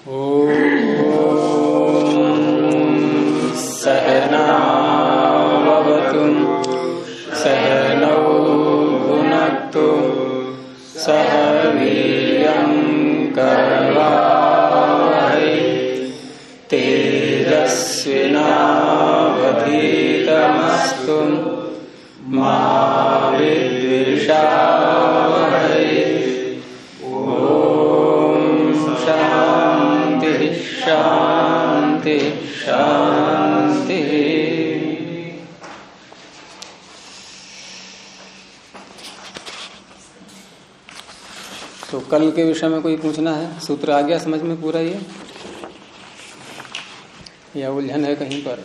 सहनावतु सहनौ भुनक्तु सह वीर्यं करवावहै तेजस्विनावधीतमस्तु मा विद्विषावहै। शांति शांति। तो कल के विषय में कोई पूछना है? सूत्र आ गया समझ में पूरा ये, या उलझन है कहीं पर?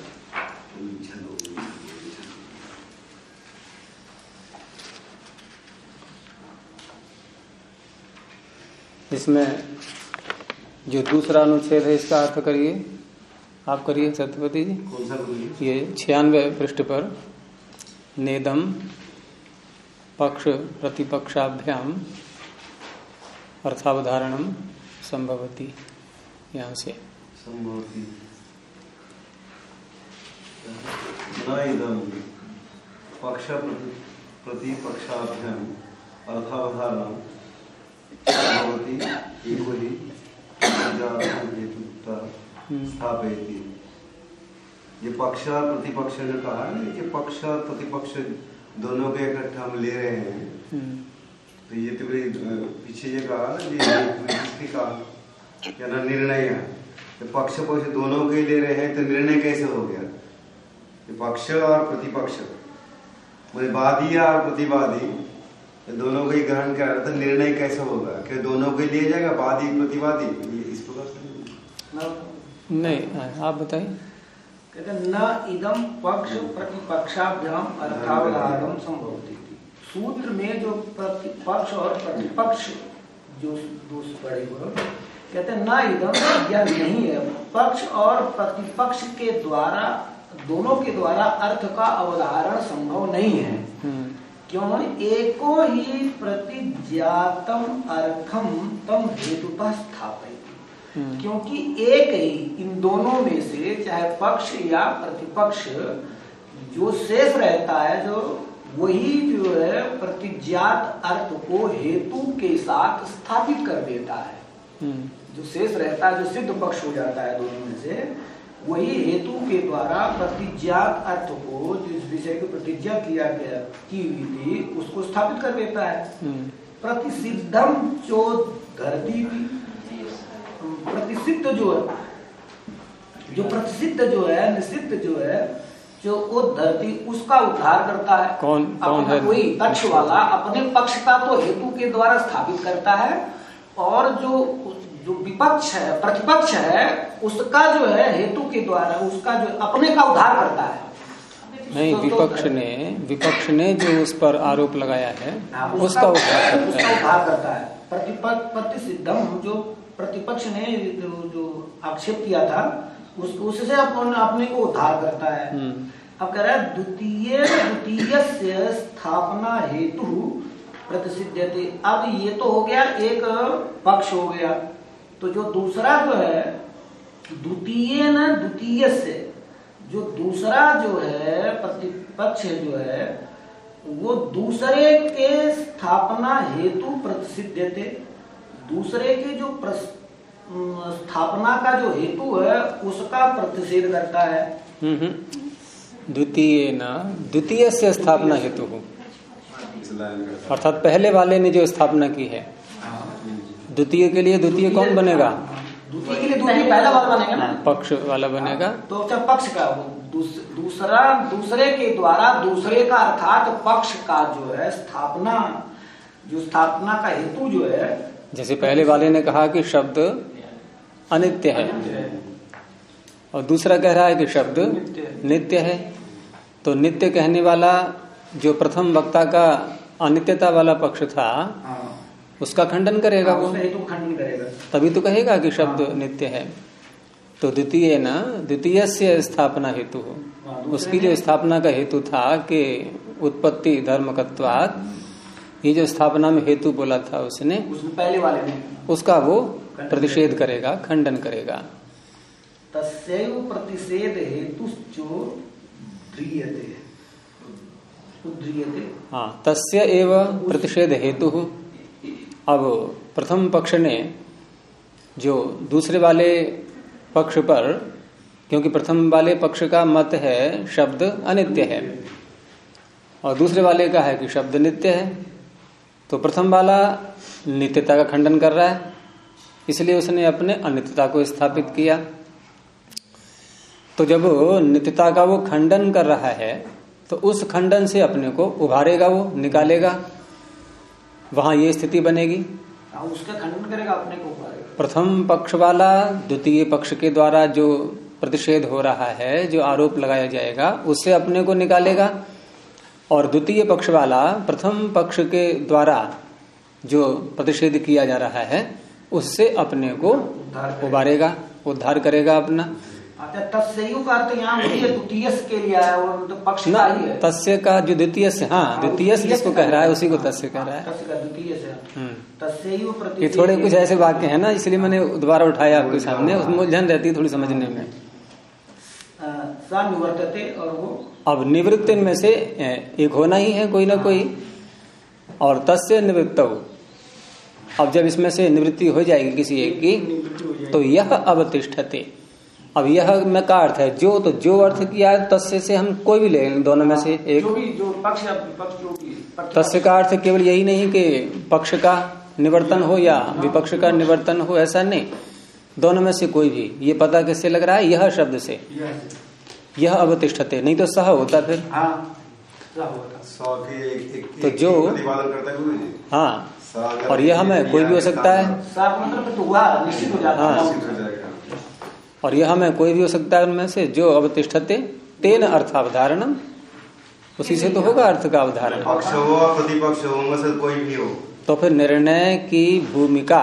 इसमें जो दूसरा अनुच्छेद है इसका अर्थ करिए, आप करिए सत्यपति जी। कौन सा? ये 96 पृष्ठ पर नेदम पक्ष प्रतिपक्षाभ्याम अर्थावधारणम संभवती, यहाँ से संभवती न इदम पक्ष प्रतिपक्षाभ्याम अर्थावधारणम संभवती एको ही स्थापयति। ये पक्ष प्रतिपक्ष ने कहा है कि पक्ष प्रतिपक्ष दोनों के इकट्ठा हम ले रहे हैं, तो ये तो पीछे ये कहा कि कहा क्या ना निर्णय है, तो पक्ष पक्ष दोनों के ले रहे हैं तो निर्णय कैसे हो गया? ये पक्ष और प्रतिपक्ष मतलब वादी और प्रतिवादी दोनों को ही ग्रहण कर रहा था, निर्णय कैसे होगा? क्या दोनों को लिए जाएगा वादी प्रतिवादी? इस प्रकार से नहीं, आप बताइए। कहते न इदम पक्ष प्रतिपक्षाभ्याम अर्थावधारणम संभवती। सूत्र में जो प्रतिपक्ष और प्रतिपक्ष जो दोष पड़े हुए कहते न इदम, यह नहीं है पक्ष और प्रतिपक्ष के द्वारा दोनों के द्वारा अर्थ का अवधारण संभव नहीं है। क्यों? एको ही प्रतिज्ञातम अर्थम तम हेतुतः स्थापयति। क्योंकि एक ही इन दोनों में से चाहे पक्ष या प्रतिपक्ष जो शेष रहता है, जो वही जो है प्रतिज्ञात अर्थ को हेतु के साथ स्थापित कर देता है। जो शेष रहता है, जो सिद्ध पक्ष हो जाता है दोनों में से, वही हेतु के द्वारा प्रतिज्ञात अर्थ को, जिस विषय की प्रतिज्ञा की हुई थी, उसको स्थापित कर देता है। प्रतिसिद्धम चोद्धरति, प्रतिसिद्ध जो है, जो प्रतिसिद्ध जो है, निषिद्ध जो है, जो वो धरती उसका उद्धार करता है। कौन है? कोई पक्ष वाला अपने पक्ष का तो हेतु के द्वारा स्थापित करता है, और जो विपक्ष है, प्रतिपक्ष है, उसका जो है हेतु के द्वारा उसका जो अपने का उद्धार करता है। नहीं, विपक्ष ने जो उस पर आरोप लगाया है उसका उद्धार करता है। प्रतिसिद्धम जो प्रतिपक्ष ने जो आक्षेप किया था उससे अपने को उद्धार करता है। अब कह रहा है द्वितीय स्थापना हेतु प्रतिसिद्धते। अब ये तो हो गया एक पक्ष हो गया, तो जो दूसरा जो है द्वितीय से जो दूसरा जो है प्रतिपक्ष जो है वो दूसरे के स्थापना हेतु प्रतिसिद्धते। दूसरे के जो स्थापना का जो हेतु है उसका प्रतिषेध करता है। द्वितीय से स्थापना हेतु हो, अर्थात पहले वाले ने जो स्थापना की है, द्वितीय के लिए द्वितीय कौन बनेगा? द्वितीय के लिए द्वितीय पहला वाला बनेगा ना, पक्ष वाला बनेगा। तो जब पक्ष का दूसरे के द्वारा दूसरे का अर्थात पक्ष का जो है स्थापना का हेतु जो है, जैसे पहले वाले ने कहा कि शब्द अनित्य है और दूसरा कह रहा है कि शब्द नित्य है, तो नित्य कहने वाला जो प्रथम वक्ता का अनित्यता वाला पक्ष था उसका खंडन करेगा, वो खंडन करेगा, तभी तो कहेगा कि शब्द नित्य है। तो द्वितीय से स्थापना हेतु हो, उसकी जो स्थापना का हेतु था कि उत्पत्ति धर्मकत्वात्, ये जो स्थापना में हेतु बोला था उसने पहले वाले ने, उसका वो प्रतिषेध करेगा, खंडन करेगा। तस्यैव प्रतिषेध हेतुश्चो ध्रियते। हाँ, तस्य एव प्रतिषेध हेतु। अब प्रथम पक्ष ने जो दूसरे वाले पक्ष पर, क्योंकि प्रथम वाले पक्ष का मत है शब्द अनित्य है और दूसरे वाले का है कि शब्द नित्य है, तो प्रथम वाला नित्यता का खंडन कर रहा है, इसलिए उसने अपने अनित्यता को स्थापित किया। तो जब नित्यता का वो खंडन कर रहा है तो उस खंडन से अपने को उभारेगा, वो निकालेगा, वहां ये स्थिति बनेगी। उसका खंडन करेगा, अपने को उभारेगा। प्रथम पक्ष वाला द्वितीय पक्ष के द्वारा जो प्रतिषेध हो रहा है, जो आरोप लगाया जाएगा, उससे अपने को निकालेगा, और द्वितीय पक्ष वाला प्रथम पक्ष के द्वारा जो प्रतिषेध किया जा रहा है उससे अपने को उभारेगा, उद्धार करेगा अपना। तस्यैव का अर्थ यहाँ द्वितीय के लिए आया, वो तो पक्ष का ही है। तस्य का जो द्वितीय से, हाँ द्वितीय जिसको कह रहा है उसी को तस्य कह रहा है। ये थोड़े कुछ ऐसे वाक्य है ना, इसलिए मैंने दोबारा उठाया आपके सामने, उसमें उलझन रहती है थोड़ी समझने में। निवर्तते, और वो अब निवृत्त में से एक होना ही है कोई ना कोई, और तस्य निवृत्त। अब जब इसमें से निवृत्ति हो जाएगी किसी एक की, तो यह अवतिष्ठते। अब यह में का अर्थ है जो, तो जो अर्थ किया है तस्य से हम कोई भी ले, दोनों में से एक। जो पक्ष या विपक्ष जो भी, तस्य का अर्थ केवल यही नहीं कि पक्ष का निवर्तन हो या विपक्ष का निवर्तन हो, ऐसा नहीं, दोनों में से कोई भी। ये पता किससे लग रहा है? यह शब्द से, यह अवतिष्ठते, नहीं तो सह होता फिर। तो जो, हाँ, और यह में कोई भी हो सकता है, हाँ, और यह में कोई भी हो सकता है उनमें से। जो अवतिष्ठते तेन अर्थावधारणम, उसी से तो होगा अर्थ का अवधारण। पक्ष हो प्रतिपक्ष हो, उनमें से कोई भी हो, तो फिर निर्णय की भूमिका,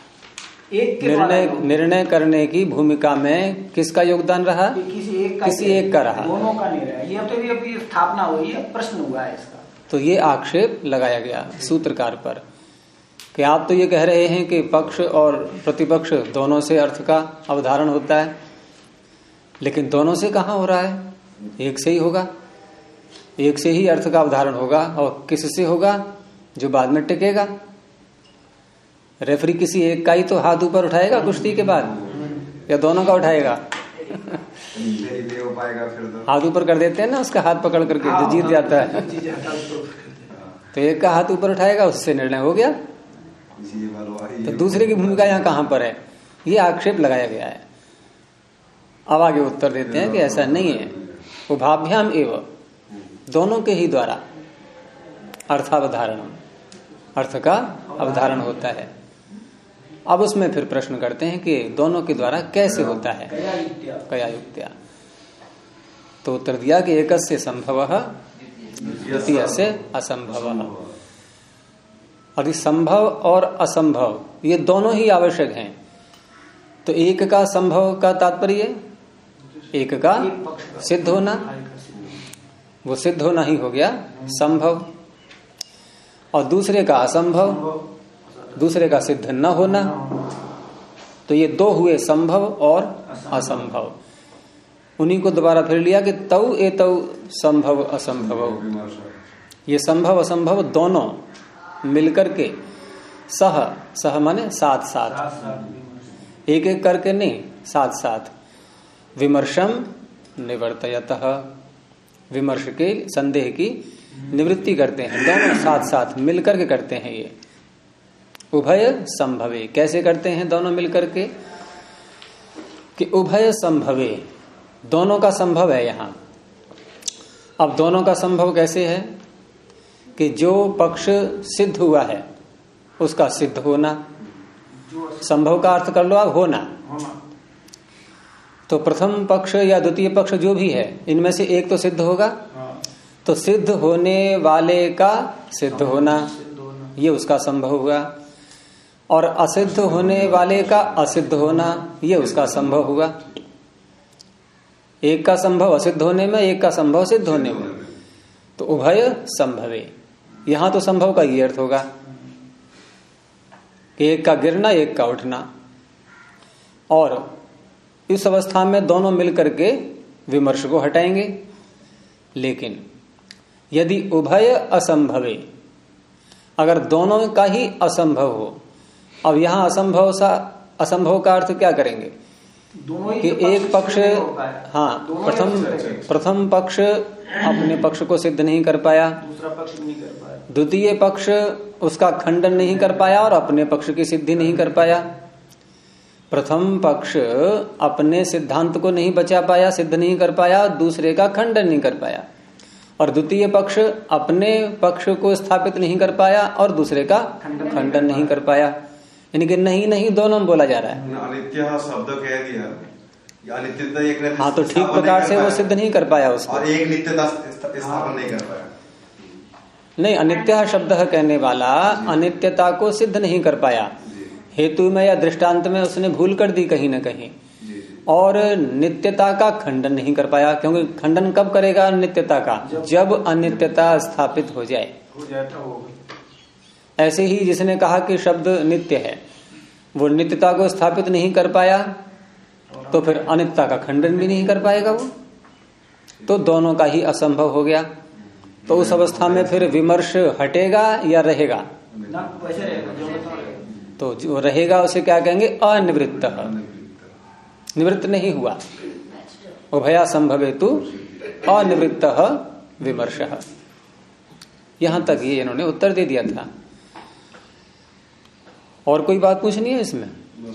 निर्णय करने की भूमिका में किसका योगदान रहा? किसी एक का रहा। दोनों का नहीं रहा। ये तो अभी स्थापना हुई है, प्रश्न हुआ है इसका। तो ये आक्षेप लगाया गया सूत्रकार पर कि आप तो ये कह रहे हैं कि पक्ष और प्रतिपक्ष दोनों से अर्थ का अवधारण होता है, लेकिन दोनों से कहाँ हो रहा है? एक से ही होगा, एक से ही अर्थ का अवधारण होगा। और किससे होगा? जो बाद में टिकेगा। रेफरी किसी एक का ही तो हाथ ऊपर उठाएगा कुश्ती के बाद, या दोनों का उठाएगा? हाथ ऊपर कर देते हैं ना, उसका हाथ पकड़ करके, जो जीत जाता है तो एक का हाथ ऊपर उठाएगा, उससे निर्णय हो गया। तो दूसरे की भूमिका यहाँ कहाँ पर है? ये आक्षेप लगाया गया है। अब आगे उत्तर देते हैं कि ऐसा नहीं है। उभाभ्याम एवं, दोनों के ही द्वारा अर्थावधारण, अर्थ का अवधारण होता है। अब उसमें फिर प्रश्न करते हैं कि दोनों के द्वारा कैसे होता है? कया युक्त्या। तो उत्तर दिया कि एकस्य संभवः द्वितीय से असंभवः। और संभव और असंभव ये दोनों ही आवश्यक हैं। तो एक का संभव का तात्पर्य एक का सिद्ध होना, वो सिद्ध होना ही हो गया संभव, और दूसरे का असंभव, दूसरे का सिद्ध न होना। तो ये दो हुए संभव और असंभव। उन्हीं को दोबारा फिर लिया कि तौ एतौ संभव असंभव। ये संभव असंभव दोनों मिलकर के सह, सह माने साथ साथ, एक एक करके नहीं, साथ साथ विमर्शम निवर्तयतः, विमर्श के संदेह की निवृत्ति करते हैं। दोनों साथ साथ मिलकर के करते हैं। ये उभय संभवे, कैसे करते हैं दोनों मिलकर के? कि उभय संभवे, दोनों का संभव है यहाँ। अब दोनों का संभव कैसे है? कि जो पक्ष सिद्ध हुआ है उसका सिद्ध होना, संभव का अर्थ कर लो आप होना। तो प्रथम पक्ष या द्वितीय पक्ष जो भी है, इनमें से एक तो सिद्ध होगा, तो सिद्ध होने वाले का सिद्ध होना, ये उसका संभव हुआ। और असिद्ध होने वाले का असिद्ध होना, ये उसका संभव हुआ। एक का संभव असिद्ध होने में, एक का संभव सिद्ध होने में। तो उभय संभवे, यहां तो संभव का ये अर्थ होगा कि एक का गिरना एक का उठना, और इस अवस्था में दोनों मिलकर के विमर्श को हटाएंगे। लेकिन यदि उभय असंभवे, अगर दोनों का ही असंभव हो, अब यहां असंभव का अर्थ क्या करेंगे कि एक पक्ष, हाँ, प्रथम पक्ष अपने पक्ष को सिद्ध नहीं कर पाया, दूसरा पक्ष नहीं कर पाया, द्वितीय पक्ष उसका खंडन नहीं कर पाया और अपने पक्ष की सिद्धि नहीं कर पाया। प्रथम पक्ष अपने सिद्धांत को नहीं बचा पाया, सिद्ध नहीं कर पाया, दूसरे का खंडन नहीं कर पाया, और द्वितीय पक्ष अपने पक्ष को स्थापित नहीं कर पाया और दूसरे का खंडन नहीं कर पाया। यानी कि नहीं दोनों में बोला जा रहा है। अनित्य शब्द कह दिया, अनित्यता एक, हाँ, तो ठीक प्रकार से वो सिद्ध नहीं कर पाया उसको, और एक नित्यता स्थापन नहीं कर पाया। नहीं, अनित्य शब्द कहने वाला अनित्यता को सिद्ध नहीं कर पाया, हेतु में या दृष्टांत में उसने भूल कर दी कहीं ना कहीं, और नित्यता का खंडन नहीं कर पाया। क्योंकि खंडन कब करेगा नित्यता का? जब अनित्यता स्थापित हो जाए। ऐसे ही जिसने कहा कि शब्द नित्य है, वो नित्यता को स्थापित नहीं कर पाया, तो फिर अनित्यता का खंडन भी नहीं कर पाएगा वो, तो दोनों का ही असंभव हो गया। तो उस अवस्था में फिर विमर्श हटेगा या रहेगा? तो जो रहेगा उसे क्या कहेंगे? अनिवृत्त। निवृत्त नहीं हुआ। उभया संभवेतु अनिवृत्त विमर्श। यहां तक ये इन्होंने उत्तर दे दिया था। और कोई बात पूछनी है इसमें?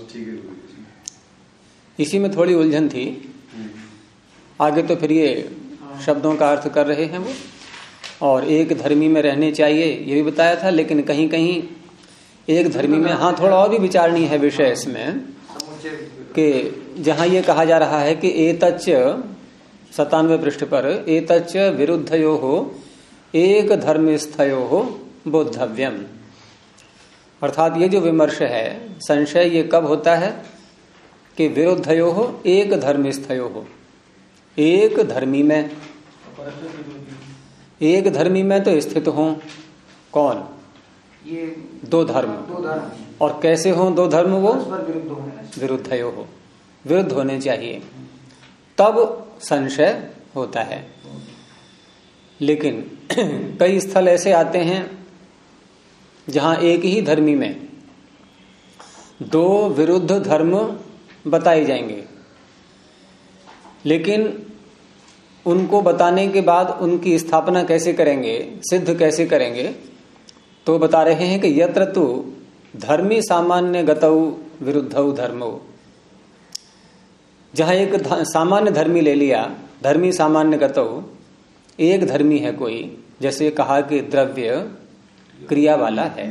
इसी में थोड़ी उलझन थी। आगे तो फिर ये शब्दों का अर्थ कर रहे हैं वो, और एक धर्मी में रहने चाहिए ये भी बताया था। लेकिन कहीं कहीं एक धर्मी में, हाँ, थोड़ा और भी विचारणीय है विषय इसमें, कि जहां ये कहा जा रहा है कि एतच्च 97 पृष्ठ पर एतच्च विरुद्धयो हो एक धर्मस्थयो हो बोद्धव्यम। अर्थात ये जो विमर्श है, संशय, ये कब होता है कि विरुद्धयो हो एक धर्मस्थयो हो, एक धर्मी में, एक धर्मी में तो स्थित हो। कौन? ये दो धर्म। और कैसे हो दो धर्म? वो विरुद्धयो हो, विरुद्ध होने चाहिए, तब संशय होता है। लेकिन कई स्थल ऐसे आते हैं जहां एक ही धर्मी में दो विरुद्ध धर्म बताए जाएंगे, लेकिन उनको बताने के बाद उनकी स्थापना कैसे करेंगे, सिद्ध कैसे करेंगे? तो बता रहे हैं कि यत्र तु धर्मी सामान्य गतौ विरुद्धौ धर्मो। जहां एक सामान्य धर्मी ले लिया, धर्मी सामान्य गतौ, एक धर्मी है कोई, जैसे कहा कि द्रव्य क्रिया वाला है,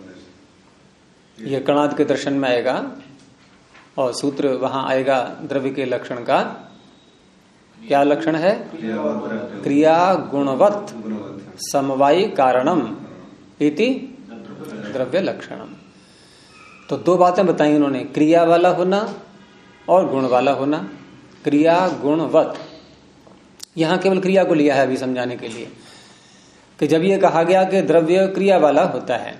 यह कणाद के दर्शन में आएगा, और सूत्र वहां आएगा द्रव्य के लक्षण का। क्या लक्षण है? क्रिया गुणवत् समवायी कारणम इति द्रव्य लक्षणम। तो दो बातें बताई उन्होंने, क्रिया वाला होना और गुण वाला होना। क्रिया गुणवत्, यहां केवल क्रिया को लिया है अभी समझाने के लिए, कि जब ये कहा गया कि द्रव्य क्रिया वाला होता है,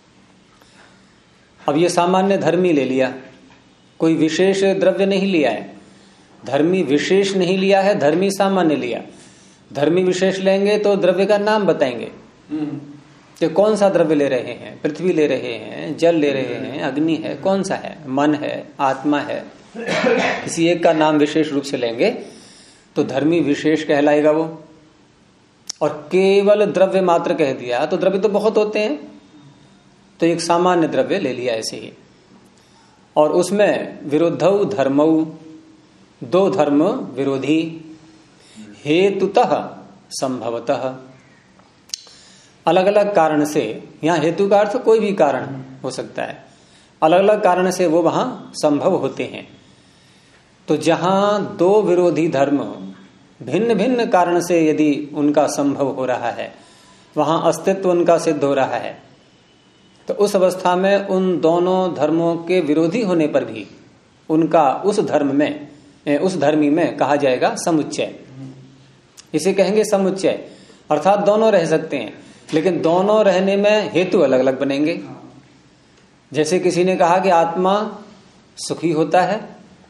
अब ये सामान्य धर्मी ले लिया, कोई विशेष द्रव्य नहीं लिया है, धर्मी विशेष नहीं लिया है, धर्मी सामान्य लिया। धर्मी विशेष लेंगे तो द्रव्य का नाम बताएंगे कि कौन सा द्रव्य ले रहे हैं, पृथ्वी ले रहे हैं, जल ले रहे हैं, अग्नि है, कौन सा है, मन है, आत्मा है, किसी एक का नाम विशेष रूप से लेंगे तो धर्मी विशेष कहलाएगा वो। और केवल द्रव्य मात्र कह दिया तो द्रव्य तो बहुत होते हैं, तो एक सामान्य द्रव्य ले लिया ऐसे ही। और उसमें विरुद्धौ धर्मौ, दो धर्म विरोधी, हेतुतः संभवतः, अलग अलग कारण से, यहां हेतु का अर्थ कोई भी कारण हो सकता है, अलग अलग कारण से वो वहां संभव होते हैं। तो जहां दो विरोधी धर्म भिन्न भिन्न कारण से यदि उनका संभव हो रहा है, वहां अस्तित्व उनका सिद्ध हो रहा है, तो उस अवस्था में उन दोनों धर्मों के विरोधी होने पर भी उनका उस धर्म में, उस धर्मी में कहा जाएगा समुच्चय। इसे कहेंगे समुच्चय, अर्थात दोनों रह सकते हैं, लेकिन दोनों रहने में हेतु अलग अलग बनेंगे। जैसे किसी ने कहा कि आत्मा सुखी होता है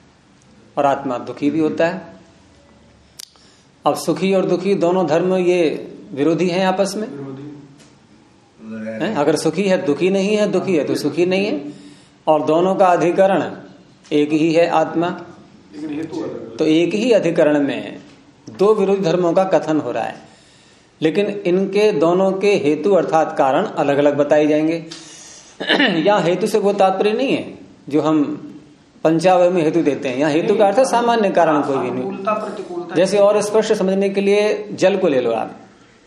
और आत्मा दुखी भी होता है। अब सुखी और दुखी दोनों धर्म ये विरोधी हैं आपस में है? अगर सुखी है दुखी नहीं है, दुखी है तो सुखी नहीं है, और दोनों का अधिकरण एक ही है आत्मा, तो एक ही अधिकरण में दो विरोधी धर्मों का कथन हो रहा है, लेकिन इनके दोनों के हेतु अर्थात कारण अलग अलग बताए जाएंगे। यहाँ हेतु से वो तात्पर्य नहीं है जो हम पंचावय में हेतु देते हैं। यहाँ हेतु का अर्थ सामान्य कारण कोई भी नहीं। जैसे और स्पष्ट समझने के लिए जल को ले लो आप,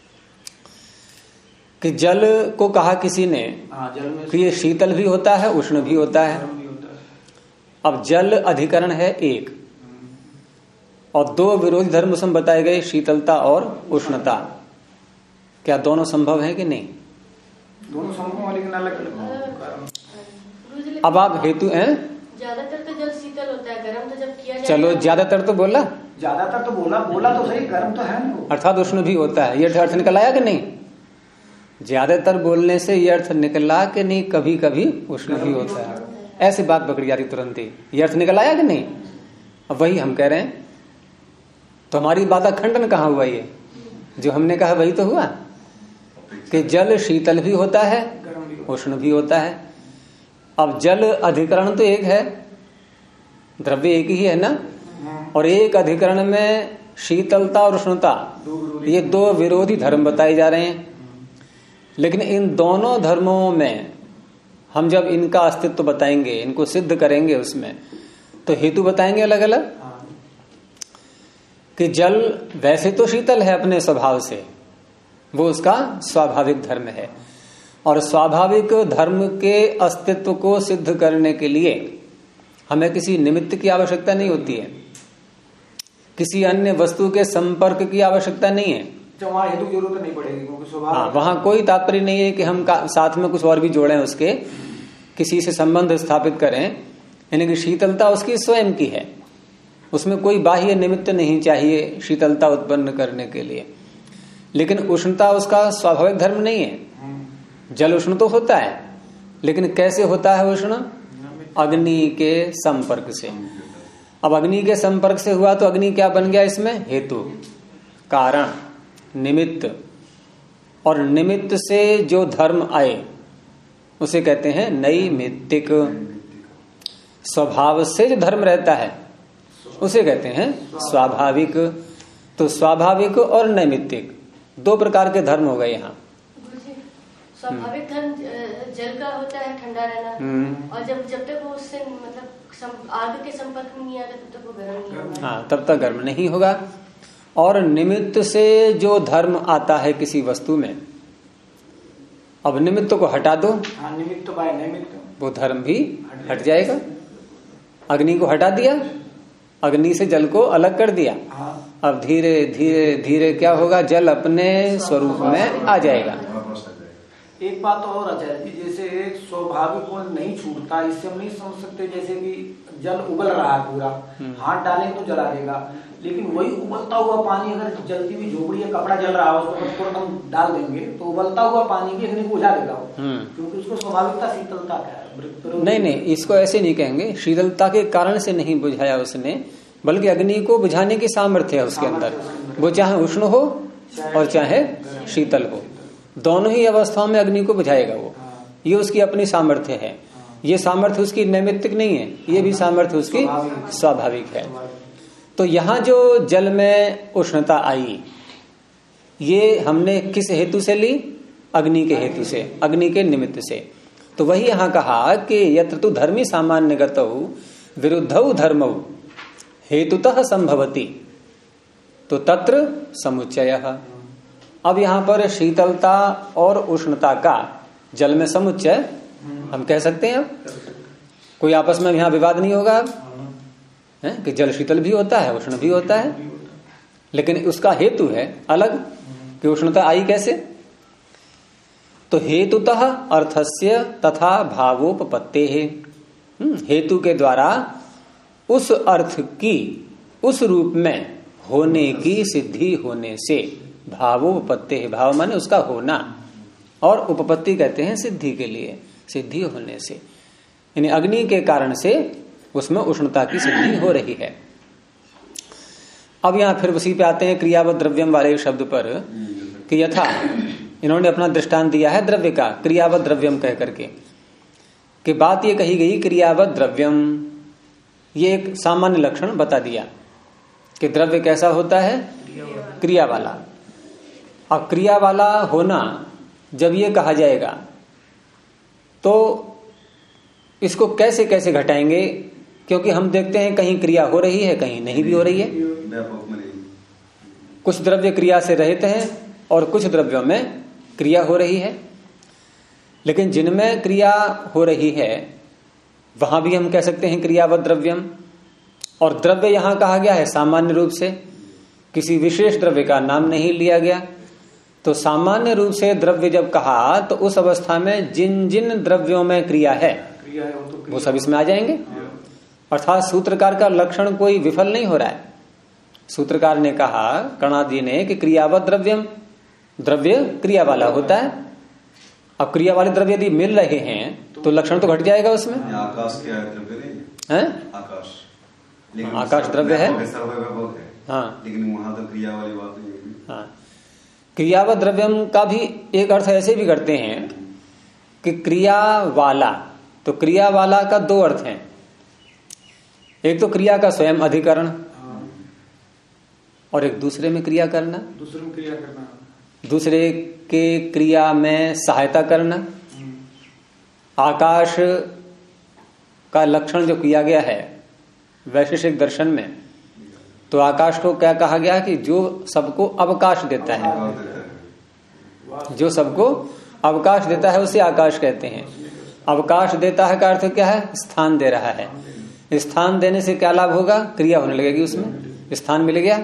कि जल को कहा किसी ने कि ये शीतल भी होता है उष्ण भी होता है। अब जल अधिकरण है एक, और दो विरोधी धर्म उसमें बताए गए, शीतलता और उष्णता। क्या दोनों संभव है कि नहीं? दोनों संभव वाले के अलग अलग। अब आप हेतु हैं, ज्यादातर तो जल शीतल होता है, गर्म तो जब किया जाए। चलो ज्यादातर तो बोला, ज्यादातर तो बोला तो सही, गर्म तो है ना, अर्थात उष्ण भी होता है। ये अर्थ निकल आया कि नहीं? ज्यादातर बोलने से ये अर्थ निकला कि नहीं कभी कभी उष्ण भी होता है, ऐसी बात पकड़ी जा रही तुरंत ही। ये अर्थ निकल आया कि नहीं? अब वही हम कह रहे हैं, तो हमारी बात का खंडन कहाँ हुआ? ये जो हमने कहा वही तो हुआ कि जल शीतल भी होता है उष्ण भी होता है। अब जल अधिकरण तो एक है, द्रव्य एक ही है ना, और एक अधिकरण में शीतलता और उष्णता ये दो विरोधी धर्म बताए जा रहे हैं। लेकिन इन दोनों धर्मों में हम जब इनका अस्तित्व बताएंगे, इनको सिद्ध करेंगे, उसमें तो हेतु बताएंगे अलग अलग। कि जल वैसे तो शीतल है अपने स्वभाव से, वो उसका स्वाभाविक धर्म है, और स्वाभाविक धर्म के अस्तित्व को सिद्ध करने के लिए हमें किसी निमित्त की आवश्यकता नहीं होती है, किसी अन्य वस्तु के संपर्क की आवश्यकता नहीं है। तो वहां हेतु की जरूरत नहीं पड़ेगी, क्योंकि स्वभाव। हाँ, वहां कोई तात्पर्य नहीं है कि हम साथ में कुछ और भी जोड़ें, उसके किसी से संबंध स्थापित करें, यानी कि शीतलता उसकी स्वयं की है, उसमें कोई बाह्य निमित्त नहीं चाहिए शीतलता उत्पन्न करने के लिए। लेकिन उष्णता उसका स्वाभाविक धर्म नहीं है। जल उष्ण तो होता है, लेकिन कैसे होता है उष्ण? अग्नि के संपर्क से। अब अग्नि के संपर्क से हुआ तो अग्नि क्या बन गया इसमें? हेतु, कारण, निमित्त, और निमित्त से जो धर्म आए उसे कहते हैं नैमित्तिक। स्वभाव से जो धर्म रहता है उसे कहते हैं स्वाभाविक। तो स्वाभाविक और नैमित्तिक दो प्रकार के धर्म हो गए यहाँ। स्वाभाविक धर्म जल का होता है ठंडा रहना, और जब तक वो उससे मतलब आग के संपर्क में नहीं आता तब तक वो गर्म नहीं होगा। हाँ, तब तक गर्म नहीं होगा। और निमित्त से जो धर्म आता है किसी वस्तु में, अब निमित्त को हटा दो, निमित्त बाय निमित्त, वो धर्म भी हट जाएगा। अग्नि को हटा दिया, अग्नि से जल को अलग कर दिया, अब धीरे धीरे धीरे क्या होगा? जल अपने स्वरूप में आ जाएगा। एक बात और आचार्य जी, जैसे एक स्वाभाविक गुण नहीं छूटता, इससे हम नहीं समझ सकते जैसे कि जल उबल रहा है पूरा, हाथ डालेंगे तो जला देगा, लेकिन वही उबलता हुआ पानी अगर जलती हुई झोपड़ी या कपड़ा जल रहा है उसको तुरंत हम डाल देंगे तो उबलता हुआ पानी भी अग्नि को बुझा देगा, क्योंकि उसको स्वाभाविकता शीतलता का है। नहीं, इसको ऐसे नहीं कहेंगे। शीतलता के कारण से नहीं बुझाया उसने, बल्कि अग्नि को बुझाने की सामर्थ्य है उसके अंदर। वो चाहे उष्ण हो और चाहे शीतल हो, दोनों ही अवस्थाओं में अग्नि को बुझाएगा वो। ये उसकी अपनी सामर्थ्य है। ये सामर्थ्य उसकी नैमित्तिक नहीं है, ये भी सामर्थ्य उसकी स्वाभाविक है। तो यहाँ जो जल में उष्णता आई, ये हमने किस हेतु से ली? अग्नि के हेतु से, अग्नि के निमित्त से। तो वही यहाँ कहा कि यत्र तु धर्मी सामान्यगतौ विरुद्धौ धर्मौ हेतुतः संभवति तो तत्र समुच्चयः। अब यहाँ पर शीतलता और उष्णता का जल में समुच्चय हम कह सकते हैं। अब कोई आपस में यहाँ विवाद नहीं होगा है कि जल शीतल भी होता है उष्ण भी होता है, लेकिन उसका हेतु है अलग कि उष्णता आई कैसे। तो हेतुतः अर्थस्य तथा भावोपपत्ते है, हेतु के द्वारा उस अर्थ की उस रूप में होने की सिद्धि होने से भावोपपत्ति है। भाव माने उसका होना, और उपपत्ति कहते हैं सिद्धि के लिए, सिद्धि होने से, यानी अग्नि के कारण से उसमें उष्णता की सिद्धि हो रही है। अब यहां फिर उसी पे आते हैं क्रियावत द्रव्यम वाले शब्द पर कि यथा इन्होंने अपना दृष्टांत दिया है द्रव्य का, क्रियावत द्रव्यम कह करके कि बात ये कही गई क्रियावत द्रव्यम, ये एक सामान्य लक्षण बता दिया कि द्रव्य कैसा होता है, क्रिया वाला। अब क्रिया वाला होना जब ये कहा जाएगा तो इसको कैसे कैसे घटाएंगे, क्योंकि हम देखते हैं कहीं क्रिया हो रही है कहीं नहीं भी हो रही है। कुछ द्रव्य क्रिया से रहित हैं और कुछ द्रव्यों में क्रिया हो रही है, लेकिन जिनमें क्रिया हो रही है वहां भी हम कह सकते हैं क्रियावत द्रव्यम। और द्रव्य यहां कहा गया है सामान्य रूप से, किसी विशेष द्रव्य का नाम नहीं लिया गया। तो सामान्य रूप से द्रव्य जब कहा तो उस अवस्था में जिन जिन द्रव्यों में क्रिया है वो सब इसमें आ जाएंगे। अर्थात सूत्रकार का लक्षण कोई विफल नहीं हो रहा है। सूत्रकार ने कहा कणाद जी ने कि क्रियावत द्रव्यम, द्रव्य क्रिया वाला होता है। अब क्रिया वाले द्रव्य यदि मिल रहे हैं तो लक्षण तो घट जाएगा उसमें। आकाश क्या है, द्रव्य नहीं है? आकाश, लेकिन आकाश द्रव्य है, हाँ, लेकिन वहां तो क्रिया वाली बात नहीं है। हाँ, क्रियावत द्रव्यम का भी एक अर्थ ऐसे भी करते हैं कि क्रिया वाला, तो क्रिया वाला का दो अर्थ हैं। एक तो क्रिया का स्वयं अधिकरण और एक दूसरे में क्रिया करना, दूसरे में क्रिया करना, दूसरे के क्रिया में सहायता करना। आकाश का लक्षण जो किया गया है वैशेषिक दर्शन में, तो आकाश को क्या कहा गया कि जो सबको अवकाश देता है, जो सबको अवकाश देता है उसे आकाश कहते हैं। अवकाश देता है का अर्थ क्या है, स्थान दे रहा है। स्थान देने से क्या लाभ होगा, क्रिया होने लगेगी, उसमें स्थान मिल गया।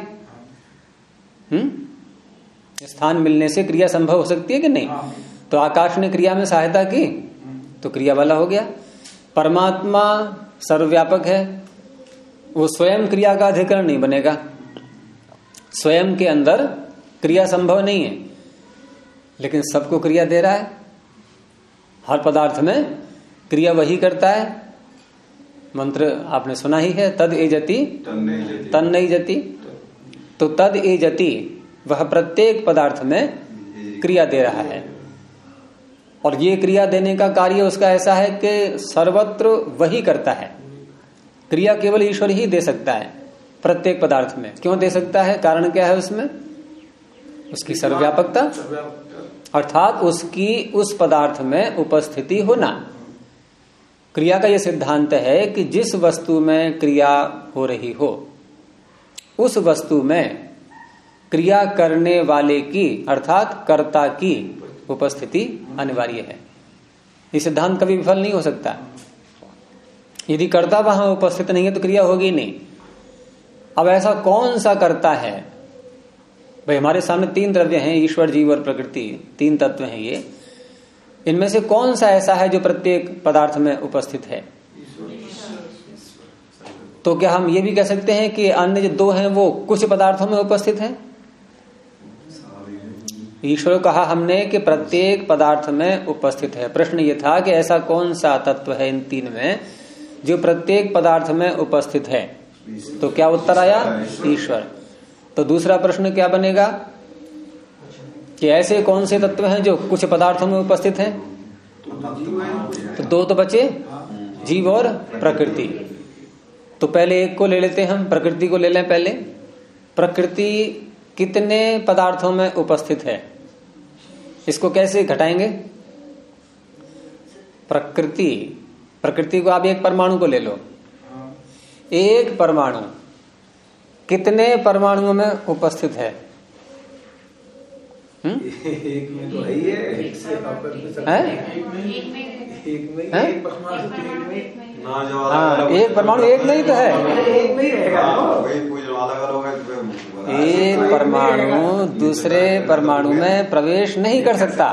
स्थान मिलने से क्रिया संभव हो सकती है कि नहीं। तो आकाश ने क्रिया में सहायता की तो क्रिया वाला हो गया। परमात्मा सर्वव्यापक है, वो स्वयं क्रिया का अधिकरण नहीं बनेगा, स्वयं के अंदर क्रिया संभव नहीं है, लेकिन सबको क्रिया दे रहा है। हर पदार्थ में क्रिया वही करता है। मंत्र आपने सुना ही है, तद एजति तन नहीं जति। तो तद एजति, वह प्रत्येक पदार्थ में क्रिया दे रहा है। और ये क्रिया देने का कार्य उसका ऐसा है कि सर्वत्र वही करता है। क्रिया केवल ईश्वर ही दे सकता है प्रत्येक पदार्थ में। क्यों दे सकता है, कारण क्या है उसमें, उसकी सर्वव्यापकता, अर्थात उसकी उस पदार्थ में उपस्थिति होना। क्रिया का यह सिद्धांत है कि जिस वस्तु में क्रिया हो रही हो उस वस्तु में क्रिया करने वाले की अर्थात कर्ता की उपस्थिति अनिवार्य है। ये सिद्धांत कभी विफल नहीं हो सकता। यदि कर्ता वहां उपस्थित नहीं है तो क्रिया होगी नहीं। अब ऐसा कौन सा कर्ता है, भाई हमारे सामने तीन द्रव्य हैं, ईश्वर, जीव और प्रकृति, तीन तत्व हैं ये। इनमें से कौन सा ऐसा है जो प्रत्येक पदार्थ में उपस्थित है। तो क्या हम ये भी कह सकते हैं कि अन्य जो दो हैं वो कुछ पदार्थों में उपस्थित हैं। ईश्वर कहा हमने कि प्रत्येक पदार्थ में उपस्थित है। प्रश्न ये था कि ऐसा कौन सा तत्व है इन तीन में जो प्रत्येक पदार्थ में उपस्थित है। तो क्या उत्तर आया, ईश्वर। तो दूसरा प्रश्न क्या बनेगा कि ऐसे कौन से तत्व हैं जो कुछ पदार्थों में उपस्थित हैं। तो दो तो बचे, जीव और प्रकृति। तो पहले एक को ले लेते हैं हम, प्रकृति को ले लें पहले। प्रकृति कितने पदार्थों में उपस्थित है, इसको कैसे घटाएंगे। प्रकृति को आप एक परमाणु को ले लो। एक परमाणु कितने परमाणुओं में उपस्थित है। एक में तो है, एक से हाँ, एक परमाणु एक नहीं तो है। एक परमाणु दूसरे परमाणु में प्रवेश नहीं कर सकता,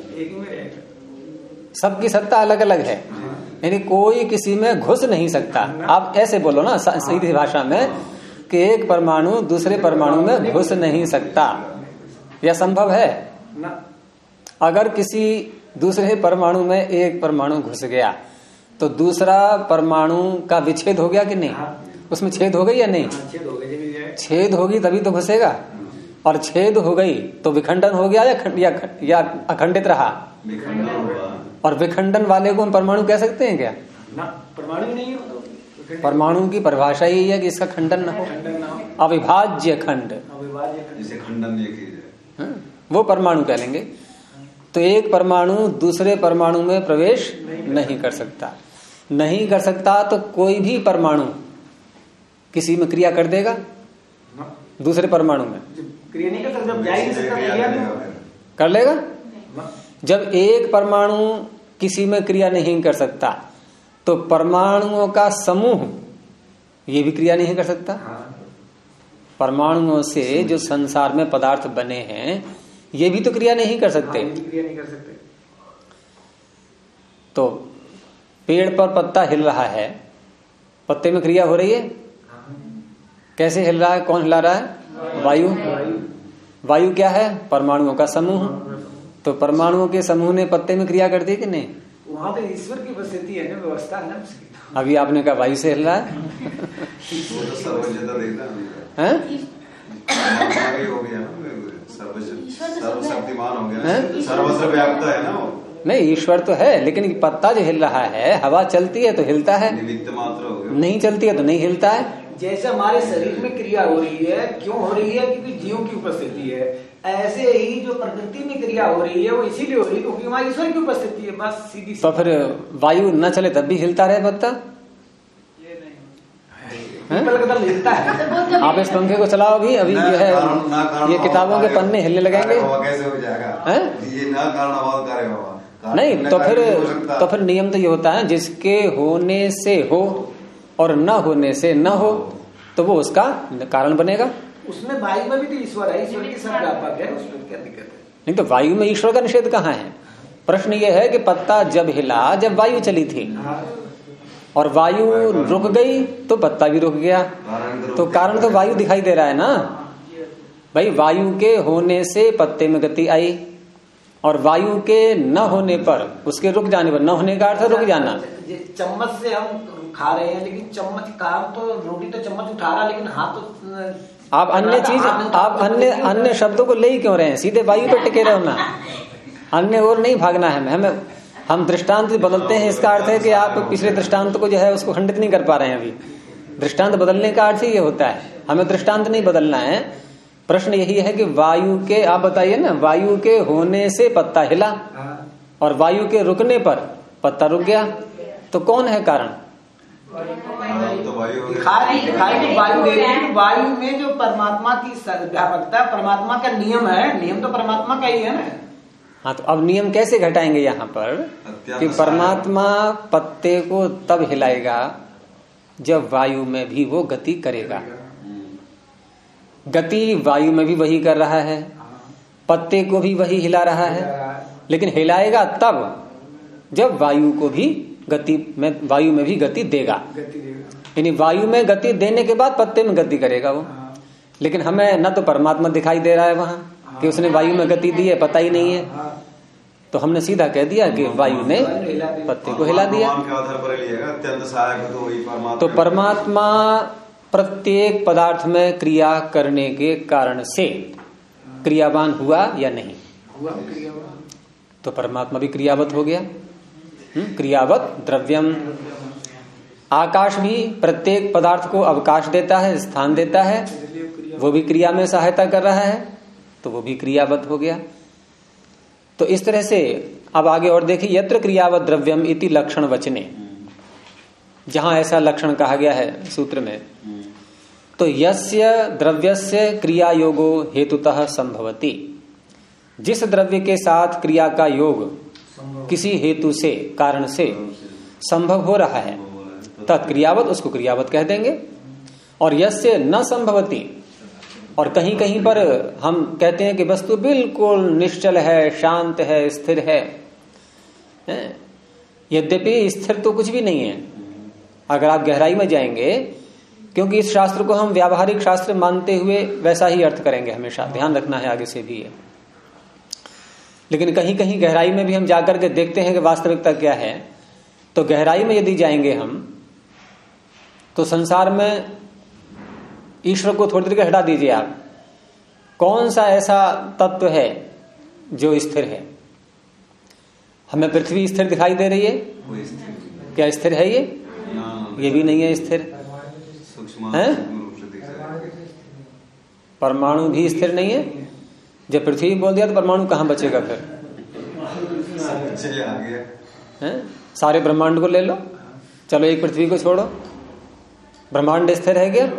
सबकी सत्ता अलग अलग है, यानी कोई किसी में घुस नहीं सकता। आप ऐसे बोलो ना सीधी भाषा में कि एक परमाणु दूसरे परमाणु में घुस नहीं सकता। यह संभव है ना। अगर किसी दूसरे परमाणु में एक परमाणु घुस गया तो दूसरा परमाणु का विच्छेद हो गया कि नहीं, उसमें छेद हो गई या नहीं। छेद हो गया, छेद होगी तभी तो घुसेगा, और छेद हो गई तो विखंडन हो गया या अखंडित रहा। विखंडन हुआ। और विखंडन वाले को हम परमाणु कह सकते हैं क्या? ना, परमाणु नहीं है तो। परमाणु की परिभाषा यही है कि इसका खंडन न हो, अविभाज्य खंड, जिसे खंडन नहीं किया जाए, वो परमाणु कह लेंगे। तो एक परमाणु दूसरे परमाणु में प्रवेश नहीं कर सकता। नहीं कर सकता तो कोई भी परमाणु किसी में क्रिया कर देगा, दूसरे परमाणु में क्रिया नहीं कर सकता, जब जा ही नहीं सकता क्रिया नहीं कर लेगा। जब एक परमाणु किसी में क्रिया नहीं कर सकता तो परमाणुओं का समूह ये भी क्रिया नहीं कर सकता। परमाणुओं से जो संसार में पदार्थ बने हैं ये भी तो क्रिया नहीं कर सकते। क्रिया नहीं कर सकते। तो पेड़ पर पत्ता हिल रहा है, पत्ते में क्रिया हो रही है। कैसे हिल रहा है? कौन हिला रहा है? वायु। वायु क्या है? परमाणुओं का समूह। तो परमाणुओं के समूह ने पत्ते में क्रिया कर दी कि नहीं? वहां पे ईश्वर की उपस्थिति है ना, व्यवस्था है ना उसकी। अभी आपने कहा वायु से हिल रहा है। वो तो सर्वज्ञता देखना हैं? हो गया ना, सर्वशक्तिमान हो गया, सर्वत्र व्याप्त है ना वो। नहीं, ईश्वर तो है, लेकिन पत्ता जो हिल रहा है, हवा चलती है तो हिलता है, निमित्त मात्र हो गया, नहीं चलती है तो नहीं हिलता है। जैसे हमारे शरीर में क्रिया हो रही है, क्यों हो रही है? क्योंकि जीव की उपस्थिति है। ऐसे ही जो प्रकृति में क्रिया हो रही है वो इसीलिए हो रही है क्योंकि वहां ईश्वर की उपस्थिति है, बस सीधी। तो फिर वायु न चले तब भी हिलता रहे पत्ता? हिलता है। आप इस पंखे को चलाओ भी, अभी जो है ये किताबों के पन्ने हिलने लगेंगे। कैसे हो जाएगा? ये ना कारण कार्य होगा। नहीं, तो फिर नियम तो ये होता है जिसके होने से हो और न होने से न हो तो वो उसका कारण बनेगा। उसमें वायु में भी तो ईश्वर है, ईश्वर की सब व्यापक है, उसमें क्या दिक्कत है? नहीं तो वायु में ईश्वर का निषेध कहाँ है? प्रश्न ये है कि पत्ता जब हिला जब वायु चली थी और वायु रुक गई तो पत्ता भी रुक गया, तो कारण तो वायु दिखाई दे रहा है ना भाई। वायु के होने से पत्ते में गति आई और वायु के न होने पर, उसके रुक जाने पर, न होने का अर्थ रुक जाना। चम्मच से हम खा रहे हैं लेकिन चम्मच का तो रोटी तो चम्मच उठा रहा, लेकिन हाथ तो आप अन्य चीज, आप अन्य शब्दों को ले ही क्यों रहे हैं? सीधे वायु पर टिके रहो ना, अन्य और नहीं भागना है। हमें हम दृष्टांत बदलते हैं, इसका अर्थ है कि आप पिछले दृष्टांत को जो है उसको खंडित नहीं कर पा रहे हैं। अभी दृष्टांत बदलने का अर्थ ही ये होता है, हमें दृष्टांत नहीं बदलना है। प्रश्न यही है कि वायु के, आप बताइए ना, वायु के होने से पत्ता हिला और वायु के रुकने पर पत्ता रुक गया, तो कौन है कारण? वायु में जो परमात्मा की व्यापकता, परमात्मा का नियम है, नियम तो परमात्मा का ही है ना। हाँ, तो अब नियम कैसे घटाएंगे यहाँ पर कि परमात्मा पत्ते को तब हिलाएगा जब वायु में भी वो गति करेगा। गति वायु में भी वही कर रहा है, पत्ते को भी वही हिला रहा है, लेकिन हिलाएगा तब जब वायु को भी गति में, वायु में भी गति देगा। यानी वायु में गति देने के बाद पत्ते में गति करेगा वो। लेकिन हमें न तो परमात्मा दिखाई दे रहा है वहां कि उसने वायु में गति दी है, पता ही नहीं है, तो हमने सीधा कह दिया कि वायु ने पत्ते को हिला दिया। तो परमात्मा प्रत्येक पदार्थ में क्रिया करने के कारण से क्रियावान हुआ या नहीं? तो परमात्मा भी क्रियावत हो गया। क्रियावत द्रव्यम। आकाश भी प्रत्येक पदार्थ को अवकाश देता है, स्थान देता है, वो भी क्रिया में सहायता कर रहा है, तो वो भी क्रियावत हो गया। तो इस तरह से अब आगे और देखिए, यत्र क्रियावत द्रव्यम इति लक्षण वचने, जहां ऐसा लक्षण कहा गया है सूत्र में, तो यस्य द्रव्यस्य क्रिया योगो हेतुतः संभवति, जिस द्रव्य के साथ क्रिया का योग किसी हेतु से, कारण से संभव हो रहा है, तत्क्रियावत, उसको क्रियावत कह देंगे। और यस्य न संभवति, और कहीं कहीं पर हम कहते हैं कि वस्तु बिल्कुल निश्चल है, शांत है, स्थिर है, यद्यपि स्थिर तो कुछ भी नहीं है अगर आप गहराई में जाएंगे, क्योंकि इस शास्त्र को हम व्यावहारिक शास्त्र मानते हुए वैसा ही अर्थ करेंगे, हमेशा ध्यान रखना है आगे से भी है। लेकिन कहीं कहीं गहराई में भी हम जाकर के देखते हैं कि वास्तविकता क्या है। तो गहराई में यदि जाएंगे हम, तो संसार में ईश्वर को थोड़ी देर के हटा दीजिए आप, कौन सा ऐसा तत्व है जो स्थिर है? हमें पृथ्वी स्थिर दिखाई दे रही है, क्या स्थिर है ये? ये भी नहीं है स्थिर है। परमाणु भी स्थिर नहीं है। जब पृथ्वी बोल दिया तो परमाणु कहां बचेगा फिर? है? सारे ब्रह्मांड को ले लो, चलो एक पृथ्वी को छोड़ो, ब्रह्मांड स्थिर है क्या?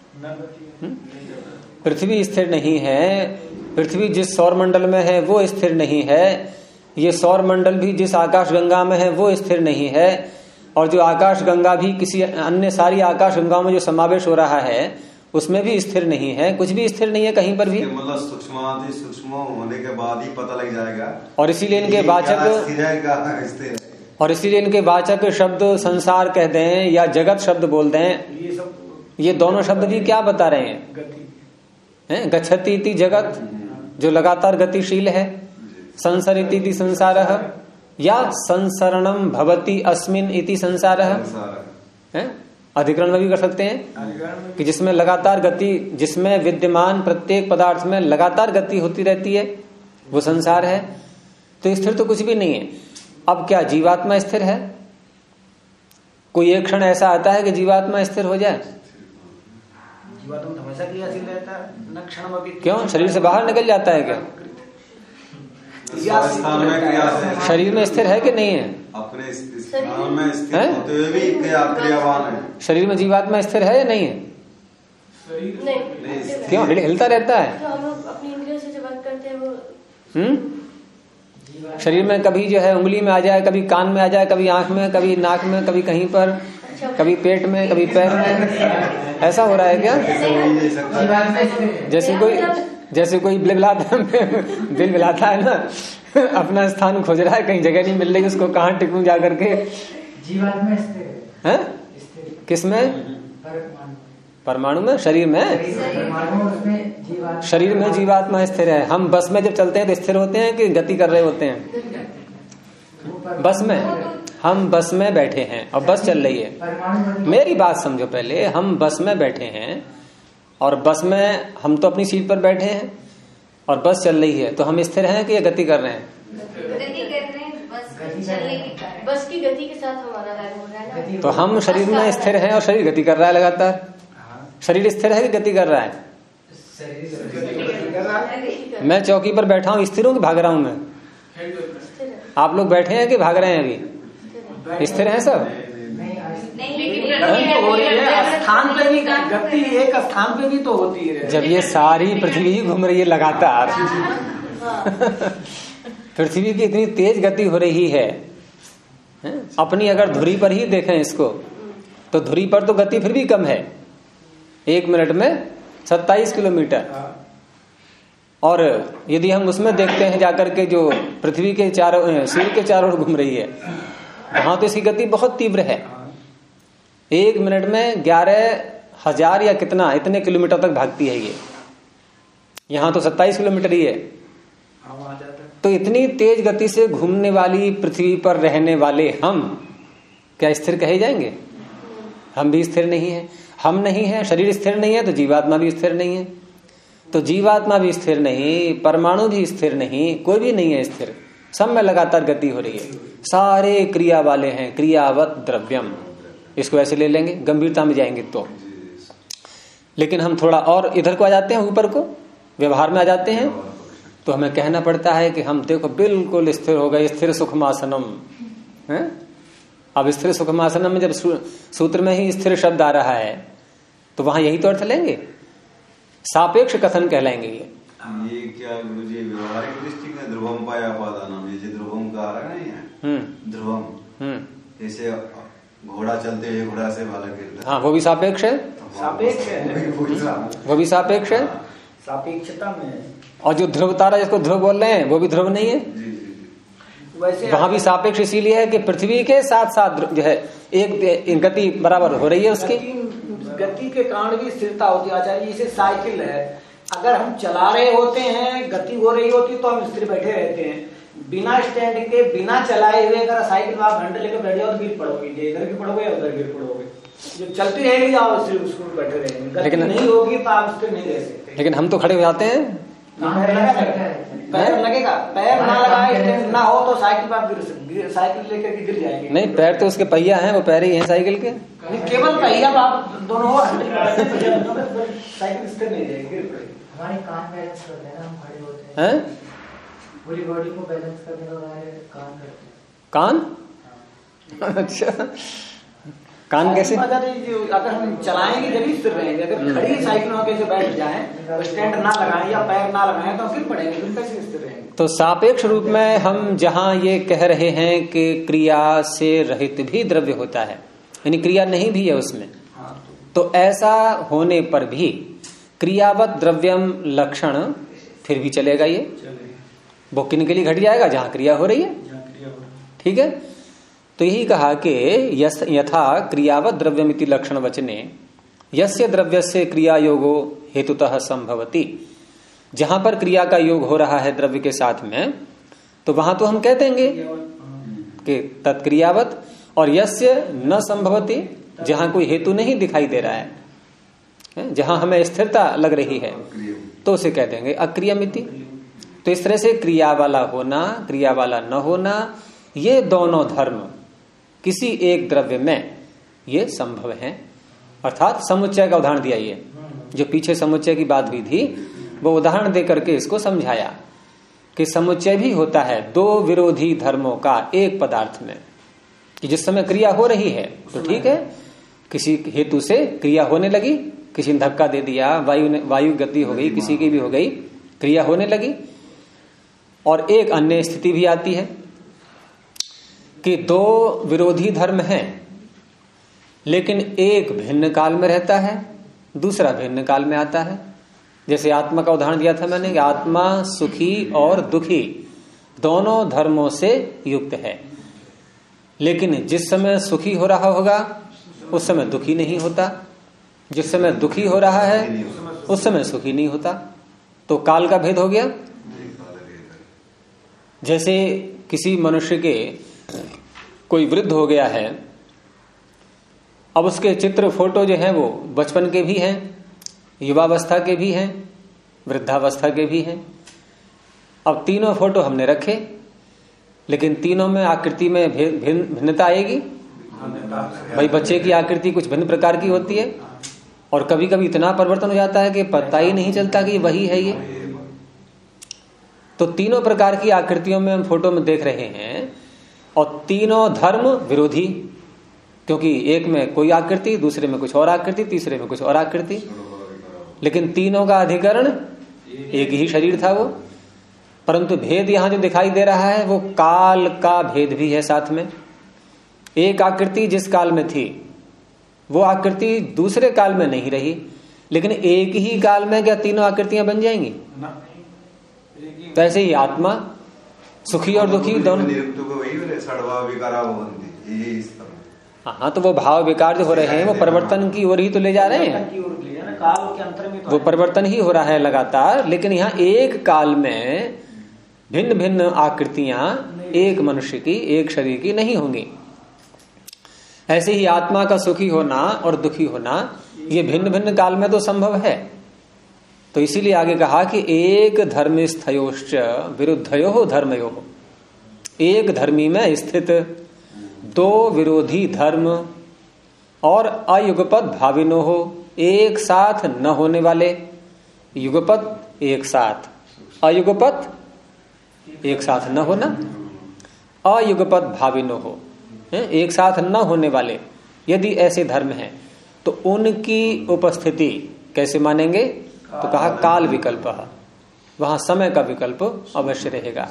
पृथ्वी स्थिर नहीं है। पृथ्वी जिस सौर मंडल में है वो स्थिर नहीं है। ये सौर मंडल भी जिस आकाश गंगा में है वो स्थिर नहीं है। और जो आकाश गंगा भी किसी अन्य सारी आकाश गंगाओं में जो समावेश हो रहा है उसमें भी स्थिर नहीं है। कुछ भी स्थिर नहीं है कहीं पर भी। मतलब सूक्ष्म होने के बाद ही पता लग जाएगा। और इसीलिए इनके वाचक शब्द संसार कह दें या जगत शब्द बोल दें, ये दोनों शब्द भी क्या बता रहे हैं? गच्छति इति जगत, जो लगातार गतिशील है, संसरिति इति संसारः, या संसरणम भवति अस्मिन इति संसारः। अधिकरण में भी कर सकते हैं कि जिसमें लगातार गति, जिसमें विद्यमान प्रत्येक पदार्थ में लगातार गति होती रहती है वो संसार है। तो स्थिर तो कुछ भी नहीं है। अब क्या जीवात्मा स्थिर है? कोई एक क्षण ऐसा आता है कि जीवात्मा स्थिर हो जाए? जीवात्मा हमेशा क्रियाशील रहता है, न क्षण में भी। क्यों? शरीर से बाहर निकल जाता है क्या? शरीर में स्थिर है कि नहीं है? अपने स्थान में स्थिर होते हुए भी क्रियावान है। शरीर में जीवात्मा स्थिर है या नहीं है? नहीं। क्यों? हिलता रहता है। तो हम लोग अपनी इंद्रियों से जो बात करते हैं वो शरीर में कभी जो है उंगली में आ जाए, कभी कान में आ जाए, कभी आंख में, कभी नाक में, कभी कहीं पर, कभी पेट में, कभी पैर में। ऐसा हो रहा है क्या? जैसे कोई बिलबिलाता है ना, अपना स्थान खोज रहा है, कहीं जगह नहीं मिल रही, उसको कहाँ टिकूं जा करके। जीवात्मा स्थिर है। किसमें? परमाणु में, शरीर में। शरीर में जीवात्मा स्थिर है। हम बस में जब चलते हैं तो स्थिर होते हैं कि गति कर रहे होते हैं? बस में, हम बस में बैठे हैं और बस चल रही है। मेरी बात समझो पहले, हम बस में बैठे हैं और बस में हम तो अपनी सीट पर बैठे हैं और बस चल रही है, तो हम स्थिर हैं कि या गति कर रहे हैं? बस की गति के साथ हमारा कार्य हो रहा है ना। तो हम शरीर में स्थिर हैं और शरीर गति कर रहा है लगातार। शरीर स्थिर है कि गति कर रहा है? मैं चौकी पर बैठा हूँ, स्थिर हूँ कि भाग रहा हूँ मैं? आप लोग बैठे हैं कि भाग रहे हैं? अभी स्थिर हैं सब? स्थान पे भी गति एक स्थान पे भी तो होती है। जब ये सारी पृथ्वी घूम रही है लगातार, पृथ्वी की इतनी तेज गति हो रही है, अपनी अगर धुरी पर ही देखें इसको, तो धुरी पर तो गति फिर भी कम है, 1 मिनट में 27 किलोमीटर। और यदि हम उसमें देखते हैं जाकर के जो पृथ्वी के चारों, सूर्य के चारों ओर घूम रही है, वहां तो इसकी गति बहुत तीव्र है। 1 मिनट में 11,000 या कितना, इतने किलोमीटर तक भागती है ये। यहाँ तो 27 किलोमीटर ही है। तो इतनी तेज गति से घूमने वाली पृथ्वी पर रहने वाले हम क्या स्थिर कहे जाएंगे? हम भी स्थिर नहीं है। हम नहीं है, शरीर स्थिर नहीं है, तो जीवात्मा भी स्थिर नहीं है। तो जीवात्मा भी स्थिर नहीं, परमाणु भी स्थिर नहीं, कोई भी नहीं है स्थिर। सब में लगातार गति हो रही है। सारे क्रिया वाले हैं, क्रियावत द्रव्यम। इसको ऐसे ले लेंगे, गंभीरता में जाएंगे तो। लेकिन हम थोड़ा और इधर को आ जाते हैं, ऊपर को व्यवहार में आ जाते हैं, तो हमें कहना पड़ता है कि हम देखो बिल्कुल स्थिर हो गए, स्थिर सुखमासनम है। अब स्थिर सुखमासनम में जब सूत्र में ही स्थिर शब्द आ रहा है तो वहां यही तो अर्थ लेंगे, सापेक्ष कथन कहलाएंगे ये क्या गुरुजी व्यवहारिक दृष्टि में ध्रुवम पाया पादानम, ये ध्रुवम का आ रहा है ध्रुवम, जैसे घोड़ा चलते हुए घोड़ा से भाला गिरता। हाँ, वो भी सापेक्ष है। सापेक्ष है, वो भी सापेक्ष है, सापेक्षता में। और जो ध्रुव तारा जिसको ध्रुव बोल रहे हैं वो भी ध्रुव नहीं है। वैसे वहां भी सापेक्ष इसीलिए है कि पृथ्वी के साथ साथ जो है एक गति बराबर हो रही है उसकी। गति के कारण भी स्थिरता होती है आचार्य। जैसे साइकिल है, अगर हम चला रहे होते हैं, गति हो रही होती तो हम स्थिर बैठे रहते हैं। बिना स्टैंड के, बिना चलाए हुए अगर साइकिल में आप घंटे लेकर बैठ जाओ तो गिर पड़ोगे, इधर गिर पड़ोगे या उधर गिर पड़ोगे। जब चलती रहेगी आप सिर्फ उसको बैठे रहेंगे, लेकिन नहीं होगी तो आप उसको नहीं दे सकते। लेकिन हम तो खड़े हो जाते हैं, पैर लगेगा, पैर ना लगाए ना हो तो साइकिल पर साइकिल लेकर के गिर जाएंगे। नहीं, पैर तो उसके पहिया हैं, वो पैर ही हैं साइकिल के। केवल पहिया तो आप दोनों हो, साइकिल स्थिर नहीं जाएगी, गिर पड़ेगी। हमारे कान बैलेंस करते हैं ना, हम खड़े होते हैं, पूरी बॉडी को बैलेंस करने का हमारे कान करते हैं। कान? अच्छा, कान कैसे? अगर हम चलाएंगे जब स्थिर रहेंगे, अगर खड़ी साइकिल में कैसे बैठ जाएं तो स्टैंड ना लगाएं या पैर ना लगाएं तो गिर पड़ेंगे, फिर कैसे स्थिर रहेंगे? तो सापेक्ष रूप में हम जहां ये कह रहे हैं कि क्रिया से रहित भी द्रव्य होता है, यानी क्रिया नहीं भी है उसमें, तो ऐसा होने पर भी क्रियावत द्रव्यम लक्षण फिर भी चलेगा। ये वो किन के लिए घट जाएगा? जहां क्रिया हो रही है। ठीक है, तो यही कहा कि यथा क्रियावत द्रव्यमिति लक्षण वचने यस्य द्रव्यस्य क्रिया योगो हेतुतः संभवति, जहां पर क्रिया का योग हो रहा है द्रव्य के साथ में, तो वहां तो हम कह देंगे कि तत्क्रियावत, और यस्य न संभवति, जहां कोई हेतु नहीं दिखाई दे रहा है, जहां हमें स्थिरता लग रही है, तो उसे कह देंगे अक्रियमिति। तो इस तरह से क्रिया वाला होना, क्रिया वाला न होना, ये दोनों धर्म किसी एक द्रव्य में ये संभव है। अर्थात समुच्चय का उदाहरण दिया, ये जो पीछे समुच्चय की बात हुई थी वो उदाहरण दे करके इसको समझाया कि समुच्चय भी होता है दो विरोधी धर्मों का एक पदार्थ में, कि जिस समय क्रिया हो रही है तो ठीक है, किसी हेतु से क्रिया होने लगी, किसी ने धक्का दे दिया, वायु गति हो गई, किसी की भी हो गई, क्रिया होने लगी। और एक अन्य स्थिति भी आती है कि दो विरोधी धर्म हैं, लेकिन एक भिन्न काल में रहता है, दूसरा भिन्न काल में आता है। जैसे आत्मा का उदाहरण दिया था मैंने कि आत्मा सुखी और दुखी दोनों धर्मों से युक्त है, लेकिन जिस समय सुखी हो रहा होगा उस समय दुखी नहीं होता, जिस समय दुखी हो रहा है उस समय सुखी नहीं होता। तो काल का भेद हो गया। जैसे किसी मनुष्य के कोई वृद्ध हो गया है, अब उसके चित्र फोटो जो हैं वो बचपन के भी हैं, युवावस्था के भी हैं, वृद्धावस्था के भी हैं। अब तीनों फोटो हमने रखे, लेकिन तीनों में आकृति में भिन्नता आएगी। भाई बच्चे की आकृति कुछ भिन्न प्रकार की होती है, और कभी कभी इतना परिवर्तन हो जाता है कि पता ही नहीं चलता कि वही है ये। तो तीनों प्रकार की आकृतियों में हम फोटो में देख रहे हैं, और तीनों धर्म विरोधी, क्योंकि एक में कोई आकृति, दूसरे में कुछ और आकृति, तीसरे में कुछ और आकृति, लेकिन तीनों का अधिकरण एक ही शरीर था वो। परंतु भेद यहां जो दिखाई दे रहा है वो काल का भेद भी है साथ में। एक आकृति जिस काल में थी वो आकृति दूसरे काल में नहीं रही, लेकिन एक ही काल में क्या तीनों आकृतियां बन जाएंगी? वैसे ही आत्मा सुखी और दुखी दोनों। हाँ, तो वो भाव विकार जो हो रहे हैं वो परिवर्तन की ओर ही तो ले जा रहे हैं, वो परिवर्तन ही हो रहा है लगातार। लेकिन यहाँ एक काल में भिन्न भिन्न आकृतियां एक मनुष्य की, एक शरीर की नहीं होंगी। ऐसे ही आत्मा का सुखी होना और दुखी होना ये भिन्न भिन्न काल में तो संभव है। तो इसीलिए आगे कहा कि एक धर्मिस्थयोश्च विरुद्धयो धर्मयो, एक धर्मी में स्थित दो विरोधी धर्म और अयुगपत भाविनो हो, एक साथ न होने वाले। युगपत एक साथ, अयुगपत एक साथ न होना, अयुगपत भाविनो हो, एक साथ न होने वाले। यदि ऐसे धर्म हैं तो उनकी उपस्थिति कैसे मानेंगे? तो कहा काल विकल्प, वहां समय का विकल्प अवश्य रहेगा।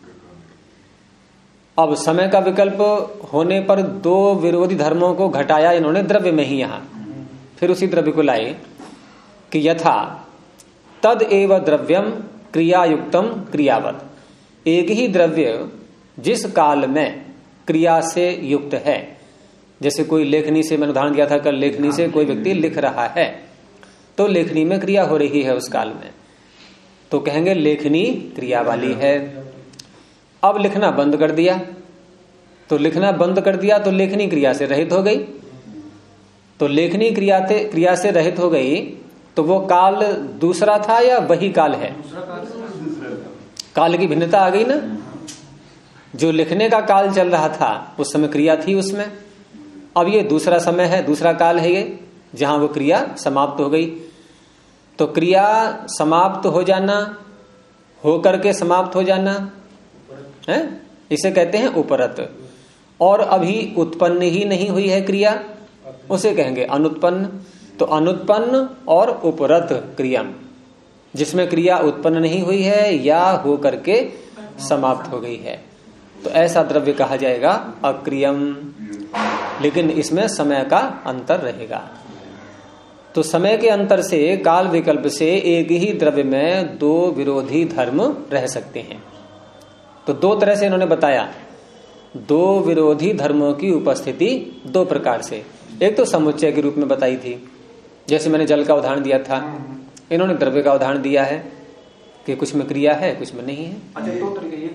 अब समय का विकल्प होने पर दो विरोधी धर्मों को घटाया इन्होंने द्रव्य में ही, यहां फिर उसी द्रव्य को लाए कि यथा तद एव द्रव्यम क्रियायुक्तम क्रियावत, एक ही द्रव्य जिस काल में क्रिया से युक्त है। जैसे कोई लेखनी से, मैंने उदाहरण दिया था कल, लेखनी से कोई व्यक्ति लिख रहा है तो लेखनी में क्रिया हो रही है उस काल में, तो कहेंगे लेखनी क्रिया वाली है। अब लिखना बंद कर दिया, तो लिखना बंद कर दिया तो लेखनी क्रिया से रहित हो गई। तो लेखनी क्रिया से रहित हो गई तो वो काल दूसरा था या वही काल है? काल की भिन्नता आ गई ना। जो लिखने का काल चल रहा था उस समय क्रिया थी उसमें, अब ये दूसरा समय है, दूसरा काल है ये, जहां वो क्रिया समाप्त हो गई। तो क्रिया समाप्त हो जाना, होकर के समाप्त हो जाना है, इसे कहते हैं उपरत। और अभी उत्पन्न ही नहीं हुई है क्रिया, उसे कहेंगे अनुत्पन्न। तो अनुत्पन्न और उपरत क्रिया, जिसमें क्रिया उत्पन्न नहीं हुई है या हो करके समाप्त हो गई है, तो ऐसा द्रव्य कहा जाएगा अक्रियम। लेकिन इसमें समय का अंतर रहेगा। तो समय के अंतर से, काल विकल्प से एक ही द्रव्य में दो विरोधी धर्म रह सकते हैं। तो दो तरह से इन्होंने बताया, दो विरोधी धर्मों की उपस्थिति दो प्रकार से। एक तो समुच्चय के रूप में बताई थी, जैसे मैंने जल का उदाहरण दिया था, इन्होंने द्रव्य का उदाहरण दिया है कि कुछ में क्रिया है कुछ में नहीं है। अच्छा, दो तरीके,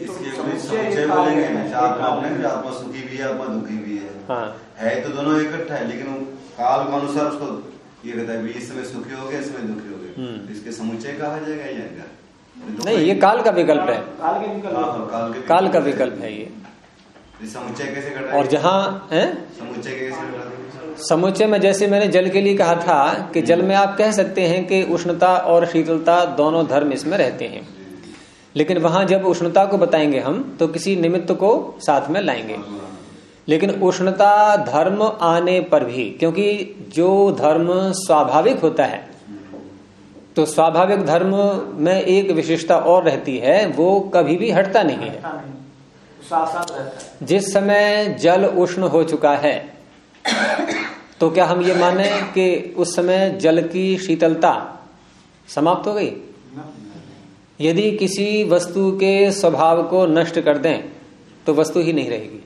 आत्मा सुखी भी है, आत्मा दुखी भी है। हाँ, है तो दोनों इकट्ठा है, लेकिन काल के अनुसार उसको ये कहता है इस समय सुखी हो गए, इसमें दुखी हो गए, इसके समुच्चय कहा जाएगा या नहीं, ये काल का विकल्प है, काल का विकल्प है ये। समुच्चय कैसे कर? और जहां है समुच्चय कैसे? समुच्चय में जैसे मैंने जल के लिए कहा था कि जल में आप कह सकते हैं कि उष्णता और शीतलता दोनों धर्म इसमें रहते हैं, लेकिन वहां जब उष्णता को बताएंगे हम तो किसी निमित्त को साथ में लाएंगे। लेकिन उष्णता धर्म आने पर भी, क्योंकि जो धर्म स्वाभाविक होता है, तो स्वाभाविक धर्म में एक विशेषता और रहती है, वो कभी भी हटता नहीं है। साथ रहता है। जिस समय जल उष्ण हो चुका है तो क्या हम ये माने कि उस समय जल की शीतलता समाप्त हो गई? यदि किसी वस्तु के स्वभाव को नष्ट कर दें तो वस्तु ही नहीं रहेगी।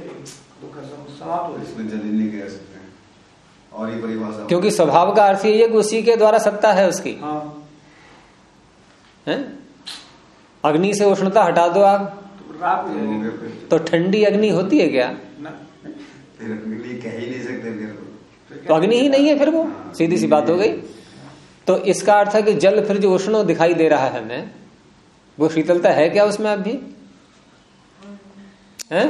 इसमें जल ही नहीं कह सकते हैं, और ये परिभाषा, क्योंकि स्वभाव का अर्थ ये कि उसी के द्वारा सत्ता है उसकी। है? अग्नि से उष्णता हटा दो आप तो ठंडी अग्नि होती है क्या? फिर अग्नि कह ही नहीं सकते, फिर तो अग्नि ही नहीं है, फिर वो सीधी सी बात हो गई। तो इसका अर्थ है कि जल फिर जो उष्ण दिखाई दे रहा है हमें, वो शीतलता है क्या उसमें? अब भी है,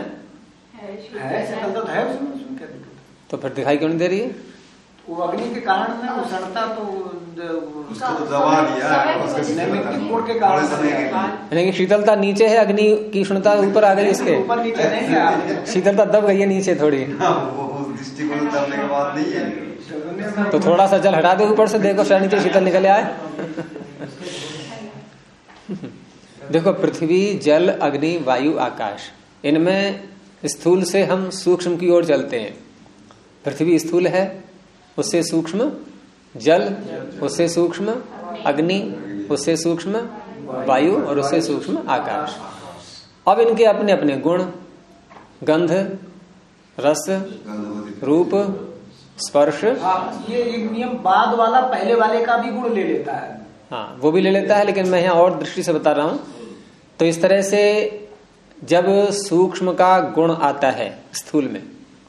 तो फिर दिखाई क्यों नहीं दे रही है? वो अग्नि के कारण में उष्णता तो उसको तो दबा दिया के कारण, यानी कि शीतलता नीचे है, अग्नि की उष्णता ऊपर आ गई, इसके ऊपर नीचे नहीं है, शीतलता दब गई है नीचे थोड़ी। दृष्टिकोण दबने के बाद नहीं है, तो थोड़ा सा जल हटा दो ऊपर से, देखो शायद नीचे शीतल निकल आए। देखो, पृथ्वी जल अग्नि वायु आकाश, इनमें स्थूल से हम सूक्ष्म की ओर चलते हैं। पृथ्वी स्थूल है, उससे सूक्ष्म जल, उससे सूक्ष्म अग्नि, उससे सूक्ष्म वायु और उससे सूक्ष्म आकाश। अब इनके अपने अपने गुण, गंध, रस, रूप, स्पर्श। ये एक नियम बाद वाला पहले वाले का भी गुण ले लेता है। हाँ, वो भी ले लेता है, लेकिन मैं यहाँ और दृष्टि से बता रहा हूं। तो इस तरह से जब सूक्ष्म का गुण आता है स्थूल में,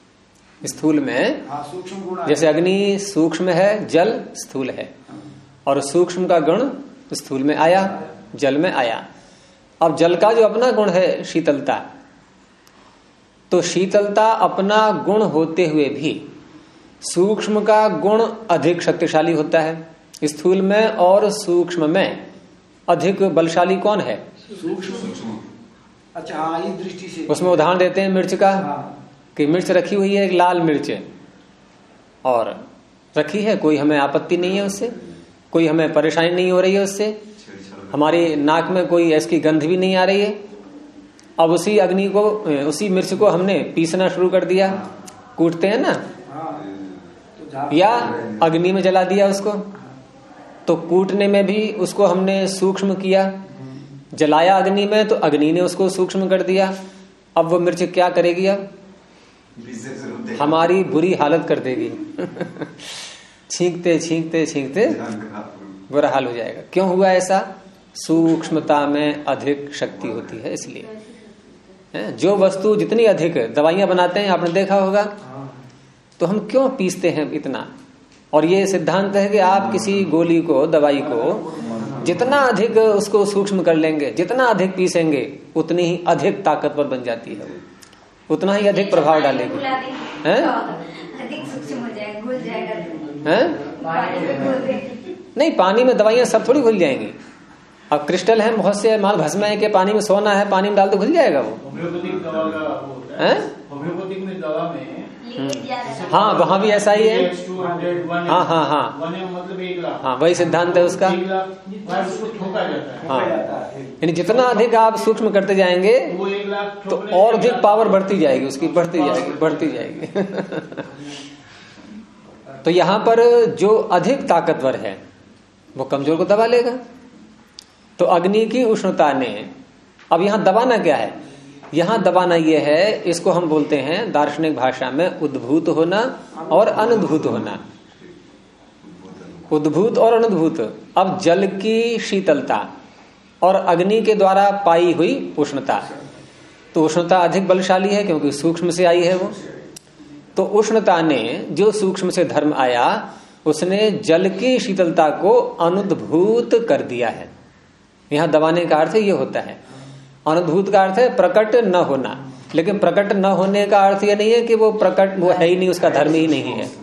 सूक्ष्म गुण, जैसे अग्नि सूक्ष्म है, जल स्थूल है, और सूक्ष्म का गुण स्थूल में आया, जल में आया। अब जल का जो अपना गुण है शीतलता, तो शीतलता अपना गुण होते हुए भी सूक्ष्म का गुण अधिक शक्तिशाली होता है। स्थूल में और सूक्ष्म में अधिक बलशाली कौन है? सूक्ष्म। अच्छा, हाँ, इस दृष्टि से उसमें उदाहरण देते हैं मिर्च का, कि मिर्च रखी हुई है, एक लाल मिर्च, और रखी है, कोई हमें आपत्ति नहीं है उससे, कोई हमें परेशानी नहीं हो रही है उससे, हमारी नाक में कोई ऐसी गंध भी नहीं आ रही है। अब उसी अग्नि को, उसी मिर्च को हमने पीसना शुरू कर दिया, कूटते हैं ना, या अग्नि में जला दिया उसको, तो कूटने में भी उसको हमने सूक्ष्म किया, जलाया अग्नि में तो अग्नि ने उसको सूक्ष्म कर दिया। अब वो मिर्च क्या करेगी? अब हमारी बुरी हालत कर देगी। छींकते छींकते छींकते बुरा हाल हो जाएगा। क्यों हुआ ऐसा? सूक्ष्मता में अधिक शक्ति होती है, इसलिए। जो वस्तु जितनी अधिक, दवाइयां बनाते हैं आपने देखा होगा, तो हम क्यों पीसते हैं इतना? और ये सिद्धांत है कि आप किसी गोली को, दवाई को जितना अधिक उसको सूक्ष्म कर लेंगे, जितना अधिक पीसेंगे, उतनी ही अधिक ताकतवर बन जाती है, उतना ही अधिक प्रभाव डालेगी। हैं? अधिक सूक्ष्म हो जाएगा, घुल जाएगा। हैं? नहीं, पानी में दवाइयां सब थोड़ी घुल जाएंगी। अब क्रिस्टल है, बहुत से माल भस्म है कि पानी में सोना है, पानी में डाल तो घुल जाएगा वो। होम्योपैथिक दवा का वो होता है, होम्योपैथिक में दवा में हाँ, वहां भी ऐसा ही है। हाँ हाँ हाँ, मतलब 1 लाख। हाँ, वही सिद्धांत है उसका। 1 लाख उसको ठोका जाता है। हाँ, यानी जितना अधिक आप सूक्ष्म करते जाएंगे वो 1 लाख तो और अधिक पावर बढ़ती जाएगी उसकी, बढ़ती जाएगी, बढ़ती जाएगी। तो यहाँ पर जो अधिक ताकतवर है वो कमजोर को दबा लेगा। तो अग्नि की उष्णता ने, अब यहाँ दबाना क्या है? यहाँ दबाना ये है, इसको हम बोलते हैं दार्शनिक भाषा में उद्भूत होना और अनुद्भूत होना। उद्भूत और अनुद्भूत। अब जल की शीतलता और अग्नि के द्वारा पाई हुई उष्णता, तो उष्णता अधिक बलशाली है क्योंकि सूक्ष्म से आई है वो। तो उष्णता ने जो सूक्ष्म से धर्म आया, उसने जल की शीतलता को अनुद्भूत कर दिया है। यहां दबाने का अर्थ ये होता है। अनुद्भूत का अर्थ है प्रकट न होना, लेकिन प्रकट न होने का अर्थ ये नहीं है कि वो प्रकट, वो है ही नहीं, उसका धर्म ही नहीं है।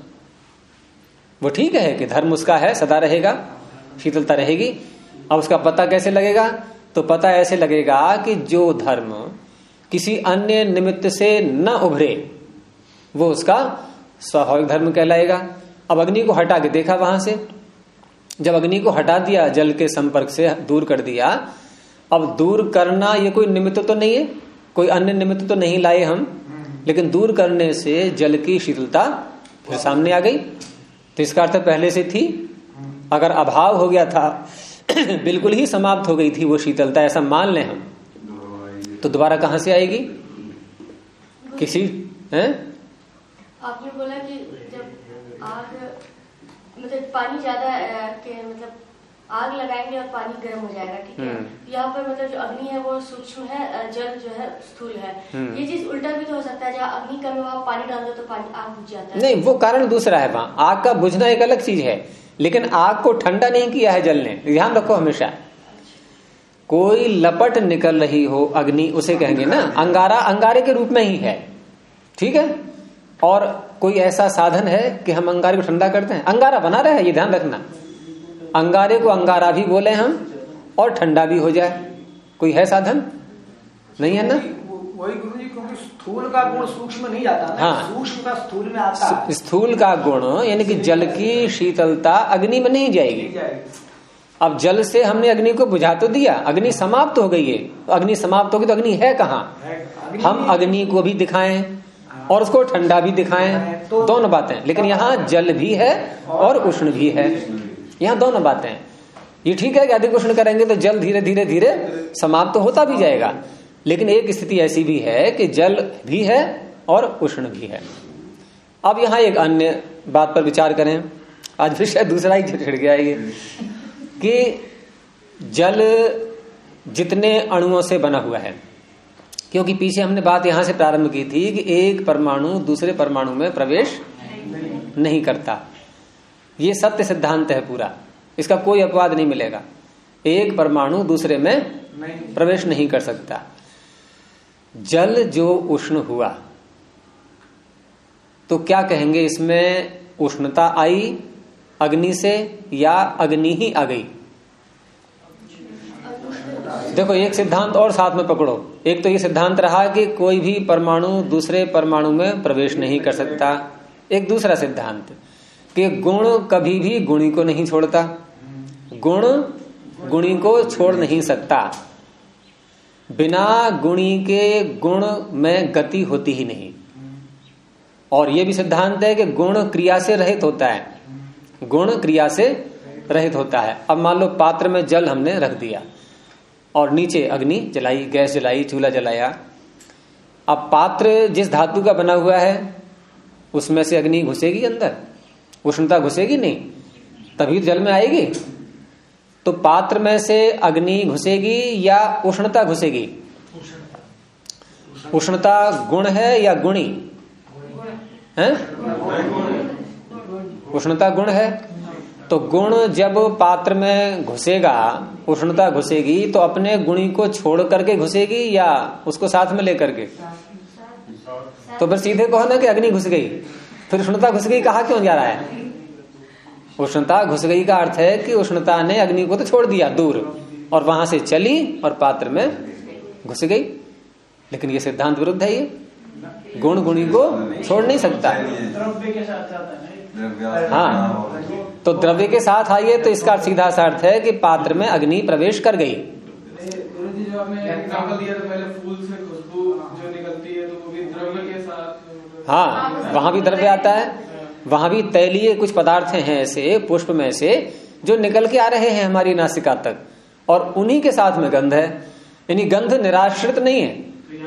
वो ठीक है कि धर्म उसका है, सदा रहेगा, शीतलता रहेगी। अब उसका पता कैसे लगेगा? तो पता ऐसे लगेगा कि जो धर्म किसी अन्य निमित्त से न उभरे वो उसका स्वाभाविक धर्म कहलाएगा। अब अग्नि को हटा के देखा वहां से, जब अग्नि को हटा दिया, जल के संपर्क से दूर कर दिया, अब दूर करना ये कोई निमित्त तो नहीं है, कोई अन्य निमित्त तो नहीं लाए हम, लेकिन दूर करने से जल की शीतलता फिर सामने आ गई। तो इसका अर्थ पहले से थी। अगर अभाव हो गया था, बिल्कुल ही समाप्त हो गई थी वो शीतलता, ऐसा मान लें हम, तो दोबारा कहां से आएगी? किसी हैं? आपने बोला कि जब आग, मतलब पानी ज्यादा के, मतलब आग लगाएंगे और पानी गर्म हो जाएगा, ठीक है। यहाँ पर मतलब जो अग्नि है वो सूक्ष्म है, जल जो है स्थूल है। ये चीज उल्टा भी तो हो सकता है, जहाँ अग्नि कम है वहाँ पानी डाल दो तो पानी आग बुझ जाता है। नहीं, वो कारण दूसरा है। वहां आग का बुझना एक अलग चीज है, लेकिन आग को ठंडा नहीं किया है जल ने। ध्यान रखो हमेशा, कोई लपट निकल रही हो अग्नि, उसे कहेंगे ना अंगारा, अंगारे के रूप में ही है, ठीक है। और कोई ऐसा साधन है कि हम अंगारे को ठंडा करते हैं? अंगारा बना रहा है, ये ध्यान रखना। अंगारे को अंगारा भी बोले हम और ठंडा भी हो जाए, कोई है साधन? नहीं है ना। वही गुरु जी, क्योंकि स्थूल का गुण सूक्ष्म नहीं जाता ना। हाँ, सूक्ष्म का स्थूल में आता है। स्थूल का गुण यानी कि जल की शीतलता अग्नि में नहीं जाएगी। अब जल से हमने अग्नि को बुझा तो दिया, अग्नि समाप्त हो गई है। तो अग्नि समाप्त होगी तो अग्नि है कहाँ? हम अग्नि को भी दिखाएं और उसको ठंडा भी दिखाएं, तो दोनों बातें। लेकिन यहाँ जल भी है और उष्ण भी है, यहाँ दोनों बातें। ये ठीक है कि अधिक उष्ण करेंगे तो जल धीरे धीरे धीरे समाप्त तो होता भी जाएगा, लेकिन एक स्थिति ऐसी भी है कि जल भी है और उष्ण भी है। अब यहाँ एक अन्य बात पर विचार करें, आज फिर शायद दूसरा ही छिड़ गया ये, कि जल जितने अणुओं से बना हुआ है, क्योंकि पीछे हमने बात यहां से प्रारंभ की थी कि एक परमाणु दूसरे परमाणु में प्रवेश नहीं करता। ये सत्य सिद्धांत है पूरा, इसका कोई अपवाद नहीं मिलेगा। एक परमाणु दूसरे में प्रवेश नहीं कर सकता। जल जो उष्ण हुआ तो क्या कहेंगे, इसमें उष्णता आई अग्नि से या अग्नि ही आ गई? देखो, एक सिद्धांत और साथ में पकड़ो। एक तो ये सिद्धांत रहा कि कोई भी परमाणु दूसरे परमाणु में प्रवेश नहीं कर सकता। एक दूसरा सिद्धांत कि गुण कभी भी गुणी को नहीं छोड़ता, गुण गुणी को छोड़ नहीं सकता, बिना गुणी के गुण में गति होती ही नहीं। और ये भी सिद्धांत है कि गुण क्रिया से रहित होता है, गुण क्रिया से रहित होता है। अब मान लो पात्र में जल हमने रख दिया और नीचे अग्नि जलाई, गैस जलाई, चूल्हा जलाया। अब पात्र जिस धातु का बना हुआ है उसमें से अग्नि घुसेगी अंदर, उष्णता घुसेगी नहीं, तभी जल में आएगी। तो पात्र में से अग्नि घुसेगी या उष्णता घुसेगी? उष्णता गुण है या गुणी? है? उष्णता गुण है। तो गुण जब पात्र में घुसेगा, उष्णता घुसेगी तो अपने गुणी को छोड़ करके घुसेगी या उसको साथ में लेकर के? तो फिर सीधे कहो ना कि अग्नि घुस गई, फिर उष्णता घुस गई कहा क्यों जा रहा है? उष्णता घुस गई का अर्थ है कि उष्णता ने अग्नि को तो छोड़ दिया दूर और वहां से चली और पात्र में घुस गई। लेकिन ये सिद्धांत विरुद्ध है। ये गुण गुणी को छोड़ नहीं सकता। द्रव्य के साथ साथ है। हाँ, तो द्रव्य के साथ आइए तो इसका सीधा सा अर्थ है कि पात्र में अग्नि प्रवेश कर गई। गुरुजी जो आपने एग्जाम्पल दिया था पहले, फूल से खुशबू जो निकलती है तो वो भी द्रव्य के साथ। हाँ, वहां भी द्रव्य आता है। वहां भी तैलीय कुछ पदार्थ हैं ऐसे पुष्प में से जो निकल के आ रहे हैं हमारी नासिका तक, और उन्हीं के साथ में गंध है। यानी गंध निराश्रित नहीं है।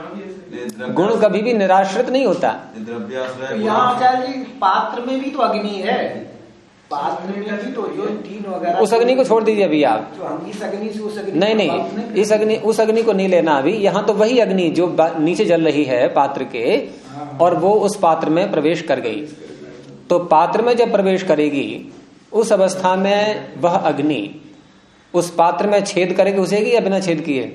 गुण कभी भी निराश्रित नहीं होता। तो यहाँ आचार्य जी पात्र में भी तो अग्नि है, पात्र में भी तो जो तीन वगैरह, उस अग्नि को छोड़ दीजिए अभी आप। तो हम इस अग्नि से उस अग्नि, नहीं, इस अग्नि उस अग्नि को नहीं लेना अभी। यहाँ तो वही अग्नि जो नीचे जल रही है पात्र के, और वो उस पात्र में प्रवेश कर गई। तो पात्र में जब प्रवेश करेगी उस अवस्था में वह अग्नि उस पात्र में छेद करके घुसेगी या बिना छेद किए?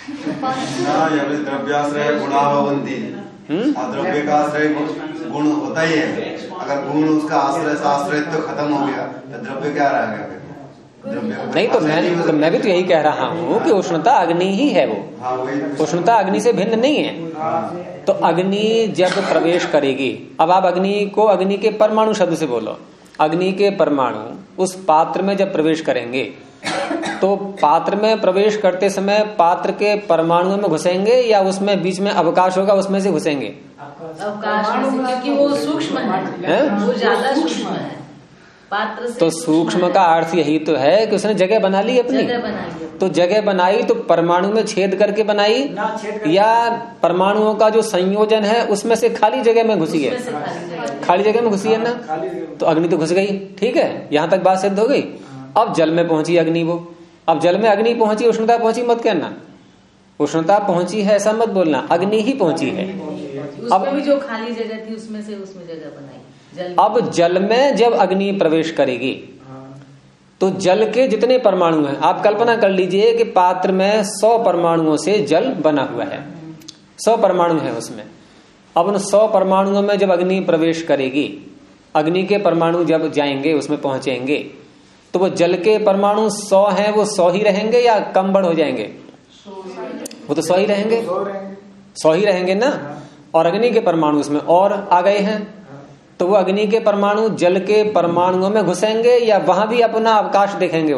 द्रव्याश्रय गुणावंती, द्रव्य का आश्रय गुण होता ही है। अगर गुण उसका आश्रय आश्रय तो खत्म हो गया तो द्रव्य क्या रह गया? नहीं, तो मैं भी तो यही कह रहा हूँ कि उष्णता अग्नि ही है। वो उष्णता अग्नि से भिन्न नहीं है। तो अग्नि जब प्रवेश करेगी, अब आप अग्नि को अग्नि के परमाणु शब्द से बोलो। अग्नि के परमाणु उस पात्र में जब प्रवेश करेंगे तो पात्र में प्रवेश करते समय पात्र के परमाणुओं में घुसेंगे या उसमें बीच में अवकाश होगा उसमें से घुसेंगे? अवकाश, क्योंकि वो सूक्ष्म है, वो ज्यादा सूक्ष्म है पात्र से। तो सूक्ष्म का अर्थ यही तो है कि उसने जगह बना ली अपनी। तो जगह बनाई तो परमाणु में छेद करके बनाई या परमाणुओं का जो संयोजन है उसमें से खाली जगह में घुसी है? खाली जगह में घुसी है ना, तो अग्नि तो घुस गई। ठीक है, यहाँ तक बात सिद्ध हो गई। अब जल में पहुंची अग्नि, वो अब जल में अग्नि पहुंची, उष्णता पहुंची मत कहना। उष्णता पहुंची है ऐसा मत बोलना, अग्नि ही पहुंची है। अब भी जो खाली जगह थी उसमें से उसमें जगह बनाई। अब जल में जब अग्नि प्रवेश करेगी तो जल के जितने परमाणु हैं, आप कल्पना कर लीजिए कि पात्र में 100 परमाणुओं से जल बना हुआ है। 100 परमाणु है उसमें। अब उन 100 परमाणुओं में जब अग्नि प्रवेश करेगी, अग्नि के परमाणु जब जाएंगे उसमें पहुंचेंगे, तो वो जल के परमाणु 100 हैं, वो 100 ही रहेंगे या कम बढ़ हो जाएंगे? वो तो 100 ही रहेंगे, 100 ही रहेंगे ना। और अग्नि के परमाणु उसमें और आ गए हैं, तो वो अग्नि के परमाणु जल के परमाणुओं में घुसेंगे या वहां भी अपना अवकाश देखेंगे?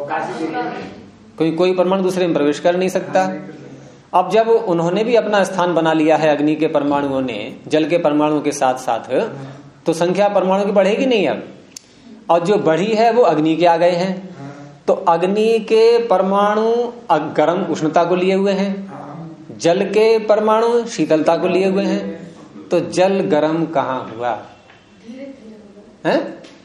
वो कोई परमाणु दूसरे में प्रवेश कर नहीं सकता। अब जब उन्होंने भी अपना स्थान बना लिया है, अग्नि के परमाणुओं ने जल के परमाणुओं के साथ साथ, तो संख्या परमाणु की बढ़ेगी नहीं अब। और जो बढ़ी है वो अग्नि के आ गए हैं। तो अग्नि के परमाणु गर्म उष्णता को लिए हुए हैं, जल के परमाणु शीतलता को लिए हुए हैं। तो जल गर्म कहाँ हुआ है?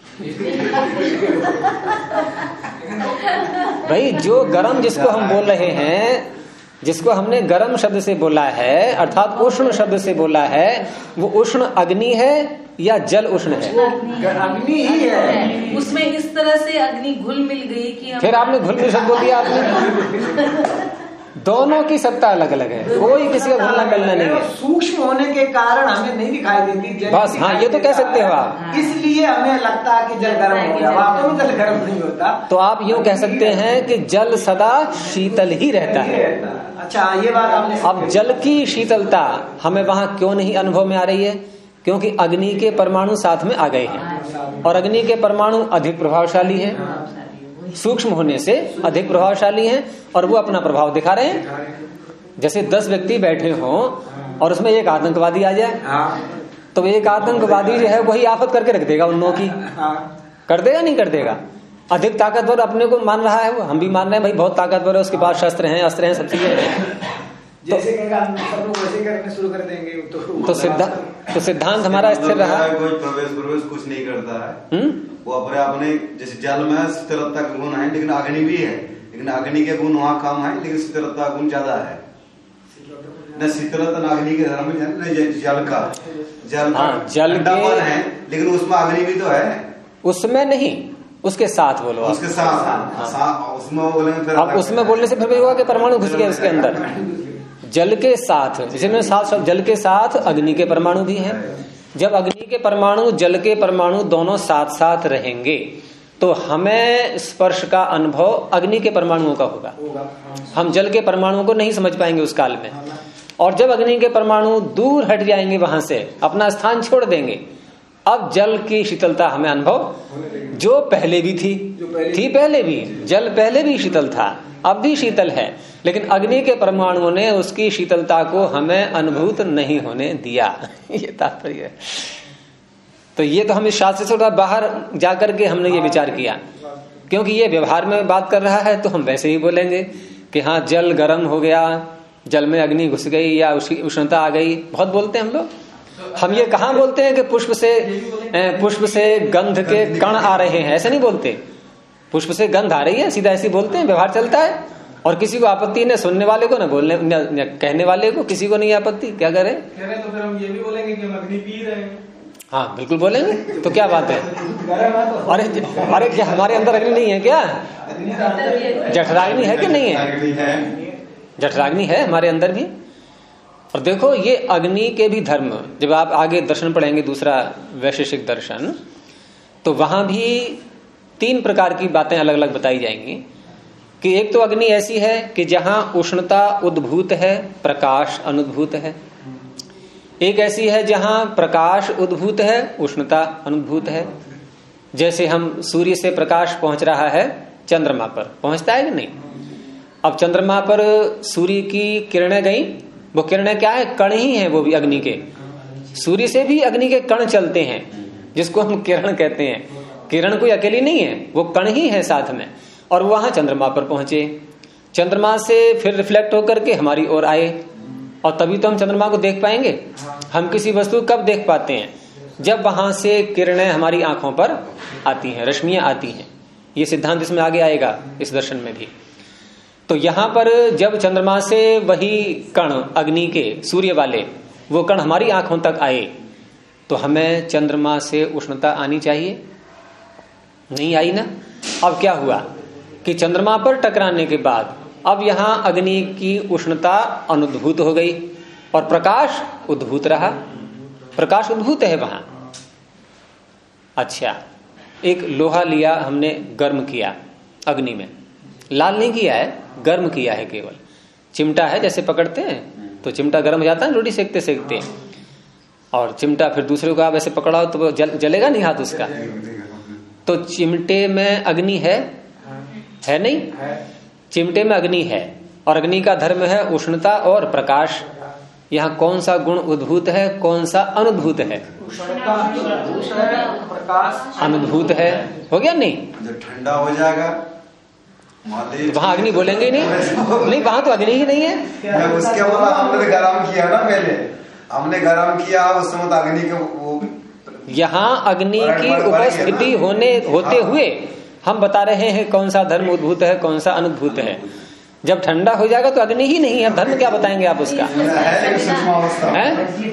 भाई जो गर्म जिसको हम बोल रहे हैं, जिसको हमने गर्म शब्द से बोला है अर्थात उष्ण शब्द से बोला है, वो उष्ण अग्नि है या जल उष्ण है? अग्नि ही है। उसमें इस तरह से अग्नि घुल मिल गई कि फिर आपने घुल मिल शब्द बोल दिया आपने। दोनों की सत्ता अलग अलग है, कोई किसी का घुलना मिलना नहीं है। सूक्ष्म होने के कारण हमें नहीं दिखाई देती बस। हाँ, ये तो कह सकते हो आप। इसलिए हमें लगता है कि जल गर्म हो गया, वास्तव में जल गर्म नहीं होता। तो आप यूं कह सकते हैं कि जल सदा शीतल ही रहता है। अच्छा, ये बात आपने। अब जल की शीतलता हमें वहां क्यों नहीं अनुभव में आ रही है? क्योंकि अग्नि के परमाणु साथ में आ गए हैं और अग्नि के परमाणु अधिक प्रभावशाली है, सूक्ष्म होने से अधिक प्रभावशाली हैं और वो अपना प्रभाव दिखा रहे हैं। जैसे 10 व्यक्ति बैठे हों और उसमें एक आतंकवादी आ जाए, तो एक आतंकवादी जो है वही आफत करके रख देगा उन लोगों की। कर देगा नहीं कर देगा? अधिक ताकतवर अपने को मान रहा है, वो हम भी मान रहे हैं भाई बहुत ताकतवर है, उसके पास शस्त्र हैं, अस्त्र हैं, सब चीजें हैं। जैसे सब लोग वैसे करने शुरू कर देंगे तो सिद्धांत हमारा स्थिर रहा। कोई प्रवेश कुछ नहीं करता है। वो अपने जैसे जल में स्थिरता का गुण है, लेकिन अग्नि भी है, लेकिन अग्नि के गुण वहाँ कम है, लेकिन स्थिरता गुण ज्यादा है। न शीतलता न अग्नि के धर्म में न जल का जल जल के है, लेकिन उसमें अग्नि भी तो है। उसमें नहीं, उसके साथ बोलो, उसके साथ उसमें बोलेंगे फिर। अब उसमें बोलने से फिर भी हुआ कि परमाणु घुस गए उसके अंदर। जल के साथ, जिसमें साथ जल के साथ अग्नि के परमाणु भी हैं। जब अग्नि के परमाणु जल के परमाणु दोनों साथ साथ रहेंगे तो हमें स्पर्श का अनुभव अग्नि के परमाणुओं का होगा। हम जल के परमाणुओं को नहीं समझ पाएंगे उस काल में। और जब अग्नि के परमाणु दूर हट जाएंगे, वहां से अपना स्थान छोड़ देंगे, अब जल की शीतलता हमें अनुभव, जो पहले भी थी पहले भी जल पहले भी शीतल था, अब भी शीतल है, लेकिन अग्नि के परमाणुओं ने उसकी शीतलता को हमें अनुभूत नहीं होने दिया। ये तात्पर्य है। तो ये तो हम इस शास्त्र से थोड़ा बाहर जाकर के हमने ये विचार किया, क्योंकि ये व्यवहार में बात कर रहा है तो हम वैसे ही बोलेंगे कि हाँ जल गर्म हो गया, जल में अग्नि घुस गई या उष्णता आ गई, बहुत बोलते हैं हम लोग। हम ये कहाँ बोलते हैं कि पुष्प से गंध के कण आ रहे हैं, ऐसे नहीं बोलते। पुष्प से गंध आ रही है, सीधा ऐसे बोलते हैं, व्यवहार चलता है। और किसी को आपत्ति नहीं, सुनने वाले को ना, बोलने न कहने वाले को, किसी को नहीं आपत्ति। क्या करें? तो फिर हम ये भी बोलेंगे कि हम अग्नि पी रहे हैं। हाँ बिल्कुल बोलेंगे, तो क्या बात है। अरे क्या हमारे अंदर अग्नि नहीं है क्या? जठराग्नि है कि नहीं है? जठराग्नि है हमारे अंदर भी। और देखो ये अग्नि के भी धर्म, जब आप आगे दर्शन पढ़ेंगे दूसरा वैशेषिक दर्शन, तो वहां भी 3 प्रकार की बातें अलग अलग बताई जाएंगी। कि एक तो अग्नि ऐसी है कि जहां उष्णता उद्भूत है, प्रकाश अनुद्भूत है। एक ऐसी है जहां प्रकाश उद्भूत है, उष्णता अनुभूत है। जैसे हम सूर्य से प्रकाश पहुंच रहा है चंद्रमा पर, पहुंचता है कि नहीं? अब चंद्रमा पर सूर्य की किरणें गई, वो किरणें क्या है? कण ही है, वो भी अग्नि के। सूर्य से भी अग्नि के कण चलते हैं, जिसको हम किरण कहते हैं। किरण कोई अकेली नहीं है, वो कण ही है साथ में। और वहां चंद्रमा पर पहुंचे, चंद्रमा से फिर रिफ्लेक्ट होकर के हमारी ओर आए, और तभी तो हम चंद्रमा को देख पाएंगे। हम किसी वस्तु को कब देख पाते हैं? जब वहां से किरणें हमारी आंखों पर आती हैं, रश्मियां आती हैं। ये सिद्धांत इसमें आगे आएगा इस दर्शन में भी। तो यहां पर जब चंद्रमा से वही कण अग्नि के, सूर्य वाले वो कण हमारी आंखों तक आए, तो हमें चंद्रमा से उष्णता आनी चाहिए, नहीं आई ना? अब क्या हुआ कि चंद्रमा पर टकराने के बाद अब यहां अग्नि की उष्णता अनुद्भूत हो गई और प्रकाश उद्भूत रहा। प्रकाश उद्भूत है वहां। अच्छा, एक लोहा लिया हमने, गर्म किया अग्नि में, लाल नहीं किया है, गर्म किया है केवल। चिमटा है, जैसे पकड़ते हैं तो चिमटा गर्म हो जाता है रोटी सेकते सेकते, और चिमटा फिर दूसरे को आप ऐसे पकड़ाओ तो जलेगा नहीं हाथ उसका। तो चिमटे में अग्नि है नहीं? चिमटे में अग्नि है, और अग्नि का धर्म है उष्णता और प्रकाश। यहाँ कौन सा गुण उद्भूत है, कौन सा अनुद्भूत है? अनुद्भूत है। हो गया नहीं? जब ठंडा हो जाएगा वहां अग्नि बोलेंगे ही नहीं, वहां तो अग्नि ही नहीं है। उसके बाद हमने गरम किया ना, पहले हमने गरम किया, उस समय अग्नि के वो, यहाँ अग्नि की उपस्थिति होते हुए हम बता रहे हैं कौन सा धर्म उद्भूत है, कौन सा अनुद्भूत है। जब ठंडा हो जाएगा तो अग्नि ही नहीं है, धर्म क्या बताएंगे आप उसका? है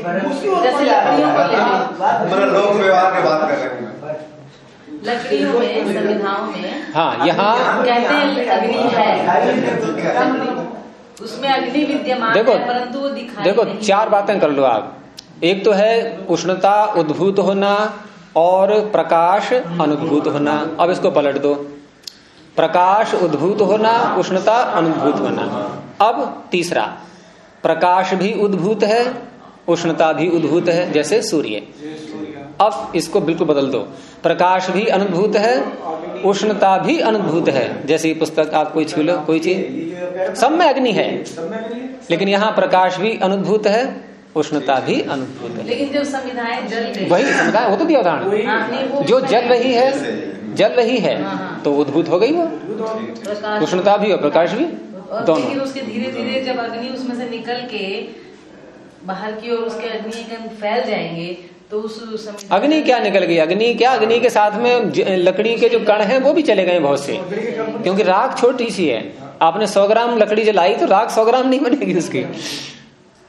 लोक व्यवहार की बात कर रहे हैं। लकड़ियों में, संविधाओं में, हाँ यहाँ कहते हैं अग्नि है, उसमें अग्नि विद्यमान है, परंतु वो दिखाई देखो नहीं। 4 बातें कर लो आप। एक तो है उष्णता उद्भूत होना और प्रकाश अनुभूत होना। अब इसको पलट दो, प्रकाश उद्भूत होना, उष्णता अनुभूत होना। अब तीसरा, प्रकाश भी उद्भूत है, उष्णता भी उद्भूत है, जैसे सूर्य। अब इसको बिल्कुल बदल दो, प्रकाश भी अनुभूत है, उष्णता भी अनुभूत है। जैसे पुस्तक आप कोई छू लो, कोई चीज, सब में अग्नि है, लेकिन यहाँ प्रकाश भी अनुभूत है, उष्णता भी अनुभूत है। लेकिन जो संविधाएं जल रही, वही संविधाएं, वो तो दिया उदाहरण, जो जल रही है तो उद्भूत हो गई वो, उष्णता भी और प्रकाश भी दोनों। लेकिन उसके धीरे धीरे जब अग्नि उसमें से निकल के बाहर की ओर उसके अग्नि कण फैल जाएंगे तो उस अग्नि क्या निकल गई? अग्नि क्या, अग्नि के साथ में लकड़ी के जो कण हैं वो भी चले गए बहुत से, क्योंकि राख छोटी सी है। आपने 100 ग्राम लकड़ी जलाई तो राख 100 ग्राम नहीं बनेगी उसकी,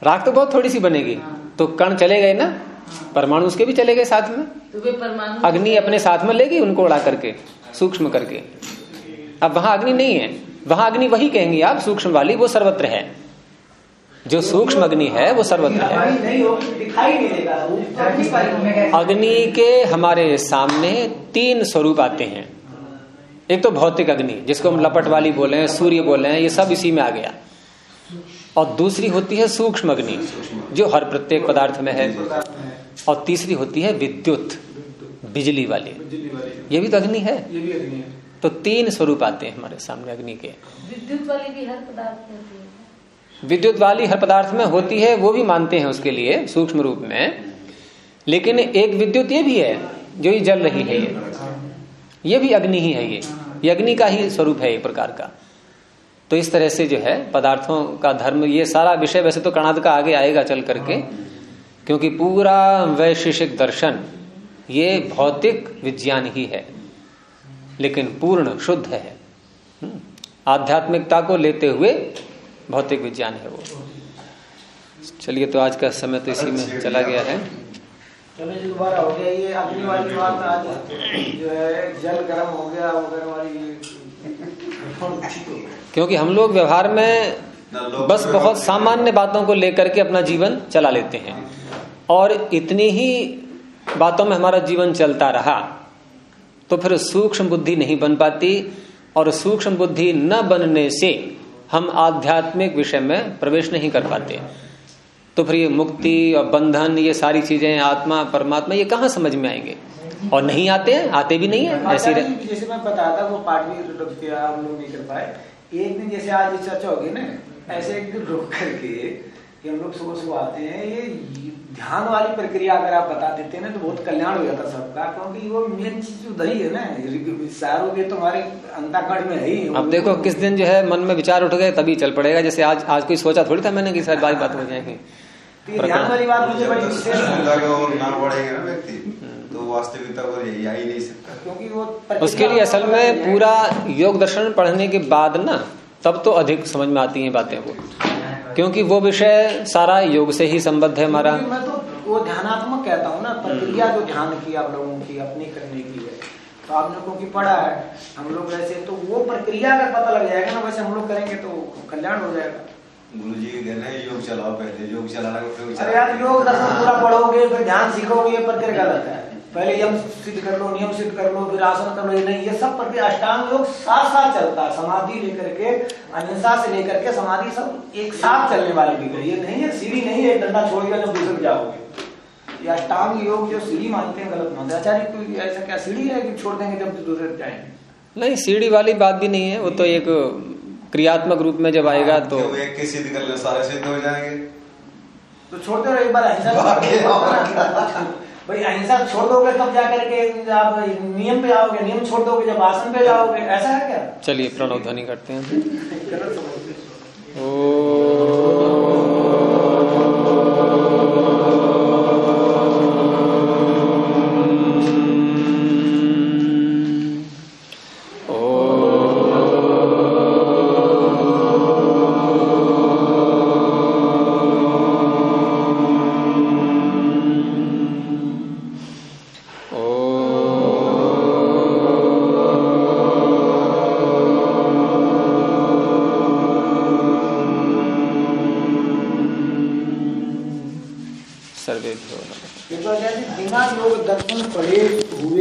राख तो बहुत थोड़ी सी बनेगी, तो कण चले गए ना, परमाणु उसके भी चले गए साथ में, तो वे परमाणु अग्नि अपने साथ में लेगी उनको उड़ा करके, सूक्ष्म करके। अब वहां अग्नि नहीं है, वहां अग्नि वही कहेंगे आप सूक्ष्म वाली, वो सर्वत्र है, जो सूक्ष्म अग्नि है वो सर्वत्र है। दिखाई नहीं देगा। अग्नि के हमारे सामने 3 स्वरूप आते हैं। एक तो भौतिक अग्नि जिसको हम लपट वाली बोले हैं, सूर्य बोले हैं, ये सब इसी में आ गया। और दूसरी होती है सूक्ष्म अग्नि जो हर प्रत्येक पदार्थ में है। और तीसरी होती है विद्युत, बिजली वाली, ये भी तो अग्नि है। तो 3 स्वरूप आते हैं हमारे सामने अग्नि के। विद्युत वाली भी हर पदार्थ में होती है। विद्युत वाली हर पदार्थ में होती है, वो भी मानते हैं उसके लिए सूक्ष्म रूप में। लेकिन एक विद्युत ये भी है जो ये जल रही है, ये भी अग्नि ही है, ये अग्नि का ही स्वरूप है एक प्रकार का। तो इस तरह से जो है पदार्थों का धर्म, ये सारा विषय वैसे तो कणाद का आगे आएगा चल करके, क्योंकि पूरा वैशेषिक दर्शन ये भौतिक विज्ञान ही है, लेकिन पूर्ण शुद्ध है। आध्यात्मिकता को लेते हुए भौतिक विज्ञान है वो। चलिए, तो आज का समय तो इसी में चला गया है। चलो जी, दोबारा हो गया ये अग्नि वाली बात। आज जो है जल गर्म हो गया वगैरह वाली, क्योंकि हम लोग व्यवहार में बस बहुत सामान्य बातों को लेकर के अपना जीवन चला लेते हैं, और इतनी ही बातों में हमारा जीवन चलता रहा तो फिर सूक्ष्म बुद्धि नहीं बन पाती, और सूक्ष्म बुद्धि न बनने से हम आध्यात्मिक विषय में प्रवेश नहीं कर पाते। तो फिर ये मुक्ति और बंधन, ये सारी चीजें, आत्मा परमात्मा, ये कहाँ समझ में आएंगे? और नहीं आते हैं, आते भी नहीं है ऐसे। जैसे मैं बताया था वो पाठ भी रुक गया, हम लोग नहीं कर पाए। एक दिन जैसे आज चर्चा होगी ना, ऐसे एक दिन रुक करके हम लोग सुबह सुबह आते हैं, ये ध्यान वाली प्रक्रिया अगर आप बता देते हैं ना तो बहुत कल्याण हो जाता सबका, क्योंकि वो मेन चीज उधर ही है ना, सारों के तुम्हारे अंतःकरण में है ही। अब देखो किस दिन जो है मन में विचार उठ गए तभी चल पड़ेगा। जैसे आज कोई सोचा थोड़ी था मैंने कि शायद बात हो जाएगी। ध्यान वाली बात मुझे बड़ी विशेष ना पड़ेगा ना व्यक्ति, तो वास्तविकता को यही आ ही नहीं सकता, क्योंकि वो उसके लिए असल में पूरा योग दर्शन पढ़ने के बाद ना तब तो अधिक समझ में आती हैं बातें वो, क्योंकि वो विषय सारा योग से ही संबद्ध है हमारा। मैं तो वो ध्यानात्मक कहता हूँ ना, प्रक्रिया जो ध्यान की आप लोगों की अपनी करने की है, तो आप लोगों की पढ़ा है, हम लोग वैसे तो वो प्रक्रिया अगर पता लग जाएगा ना, वैसे हम लोग करेंगे तो कल्याण हो जाएगा। गुरु जी कहना है योग चलाओ, पहले योग चलाना, अरे यार योग दर्शन पूरा पढ़ोगे फिर ध्यान सीखोगे, ये प्रक्रिया गलत है। पहले यम सिद्ध कर लो, नियम सिद्ध कर लो, फिर आसन कर लो, ये नहीं, ये सब प्रक्रिया अष्टांग योग साथ साथ चलता है। समाधि लेकर के, अहिंसा से लेकर के समाधि सब एक साथ चलने वाली भी, ये नहीं है सीढ़ी नहीं है डंडा छोड़ दिया जब दूसरे जाओगे। ये अष्टांग योग जो सीढ़ी मानते हैं गलत मानते हैं। आचार्य कोई ऐसा क्या सीढ़ी है कि छोड़ देंगे जब दूसरे जाएंगे? नहीं, सीढ़ी वाली बात भी नहीं है, वो तो एक क्रियात्मक रूप में जब आएगा तो एक के सिद्ध कर लो सारे सिद्ध हो जाएंगे। तो छोड़ते रहो एक बार अहिंसा भाई, अहिंसा छोड़ दोगे तब जाकर के आप नियम पे आओगे, नियम छोड़ दोगे जब आसन पे जाओगे, ऐसा है क्या? चलिए प्रणव ध्वनि करते हैं। बिना योग दर्शन पढ़े हुए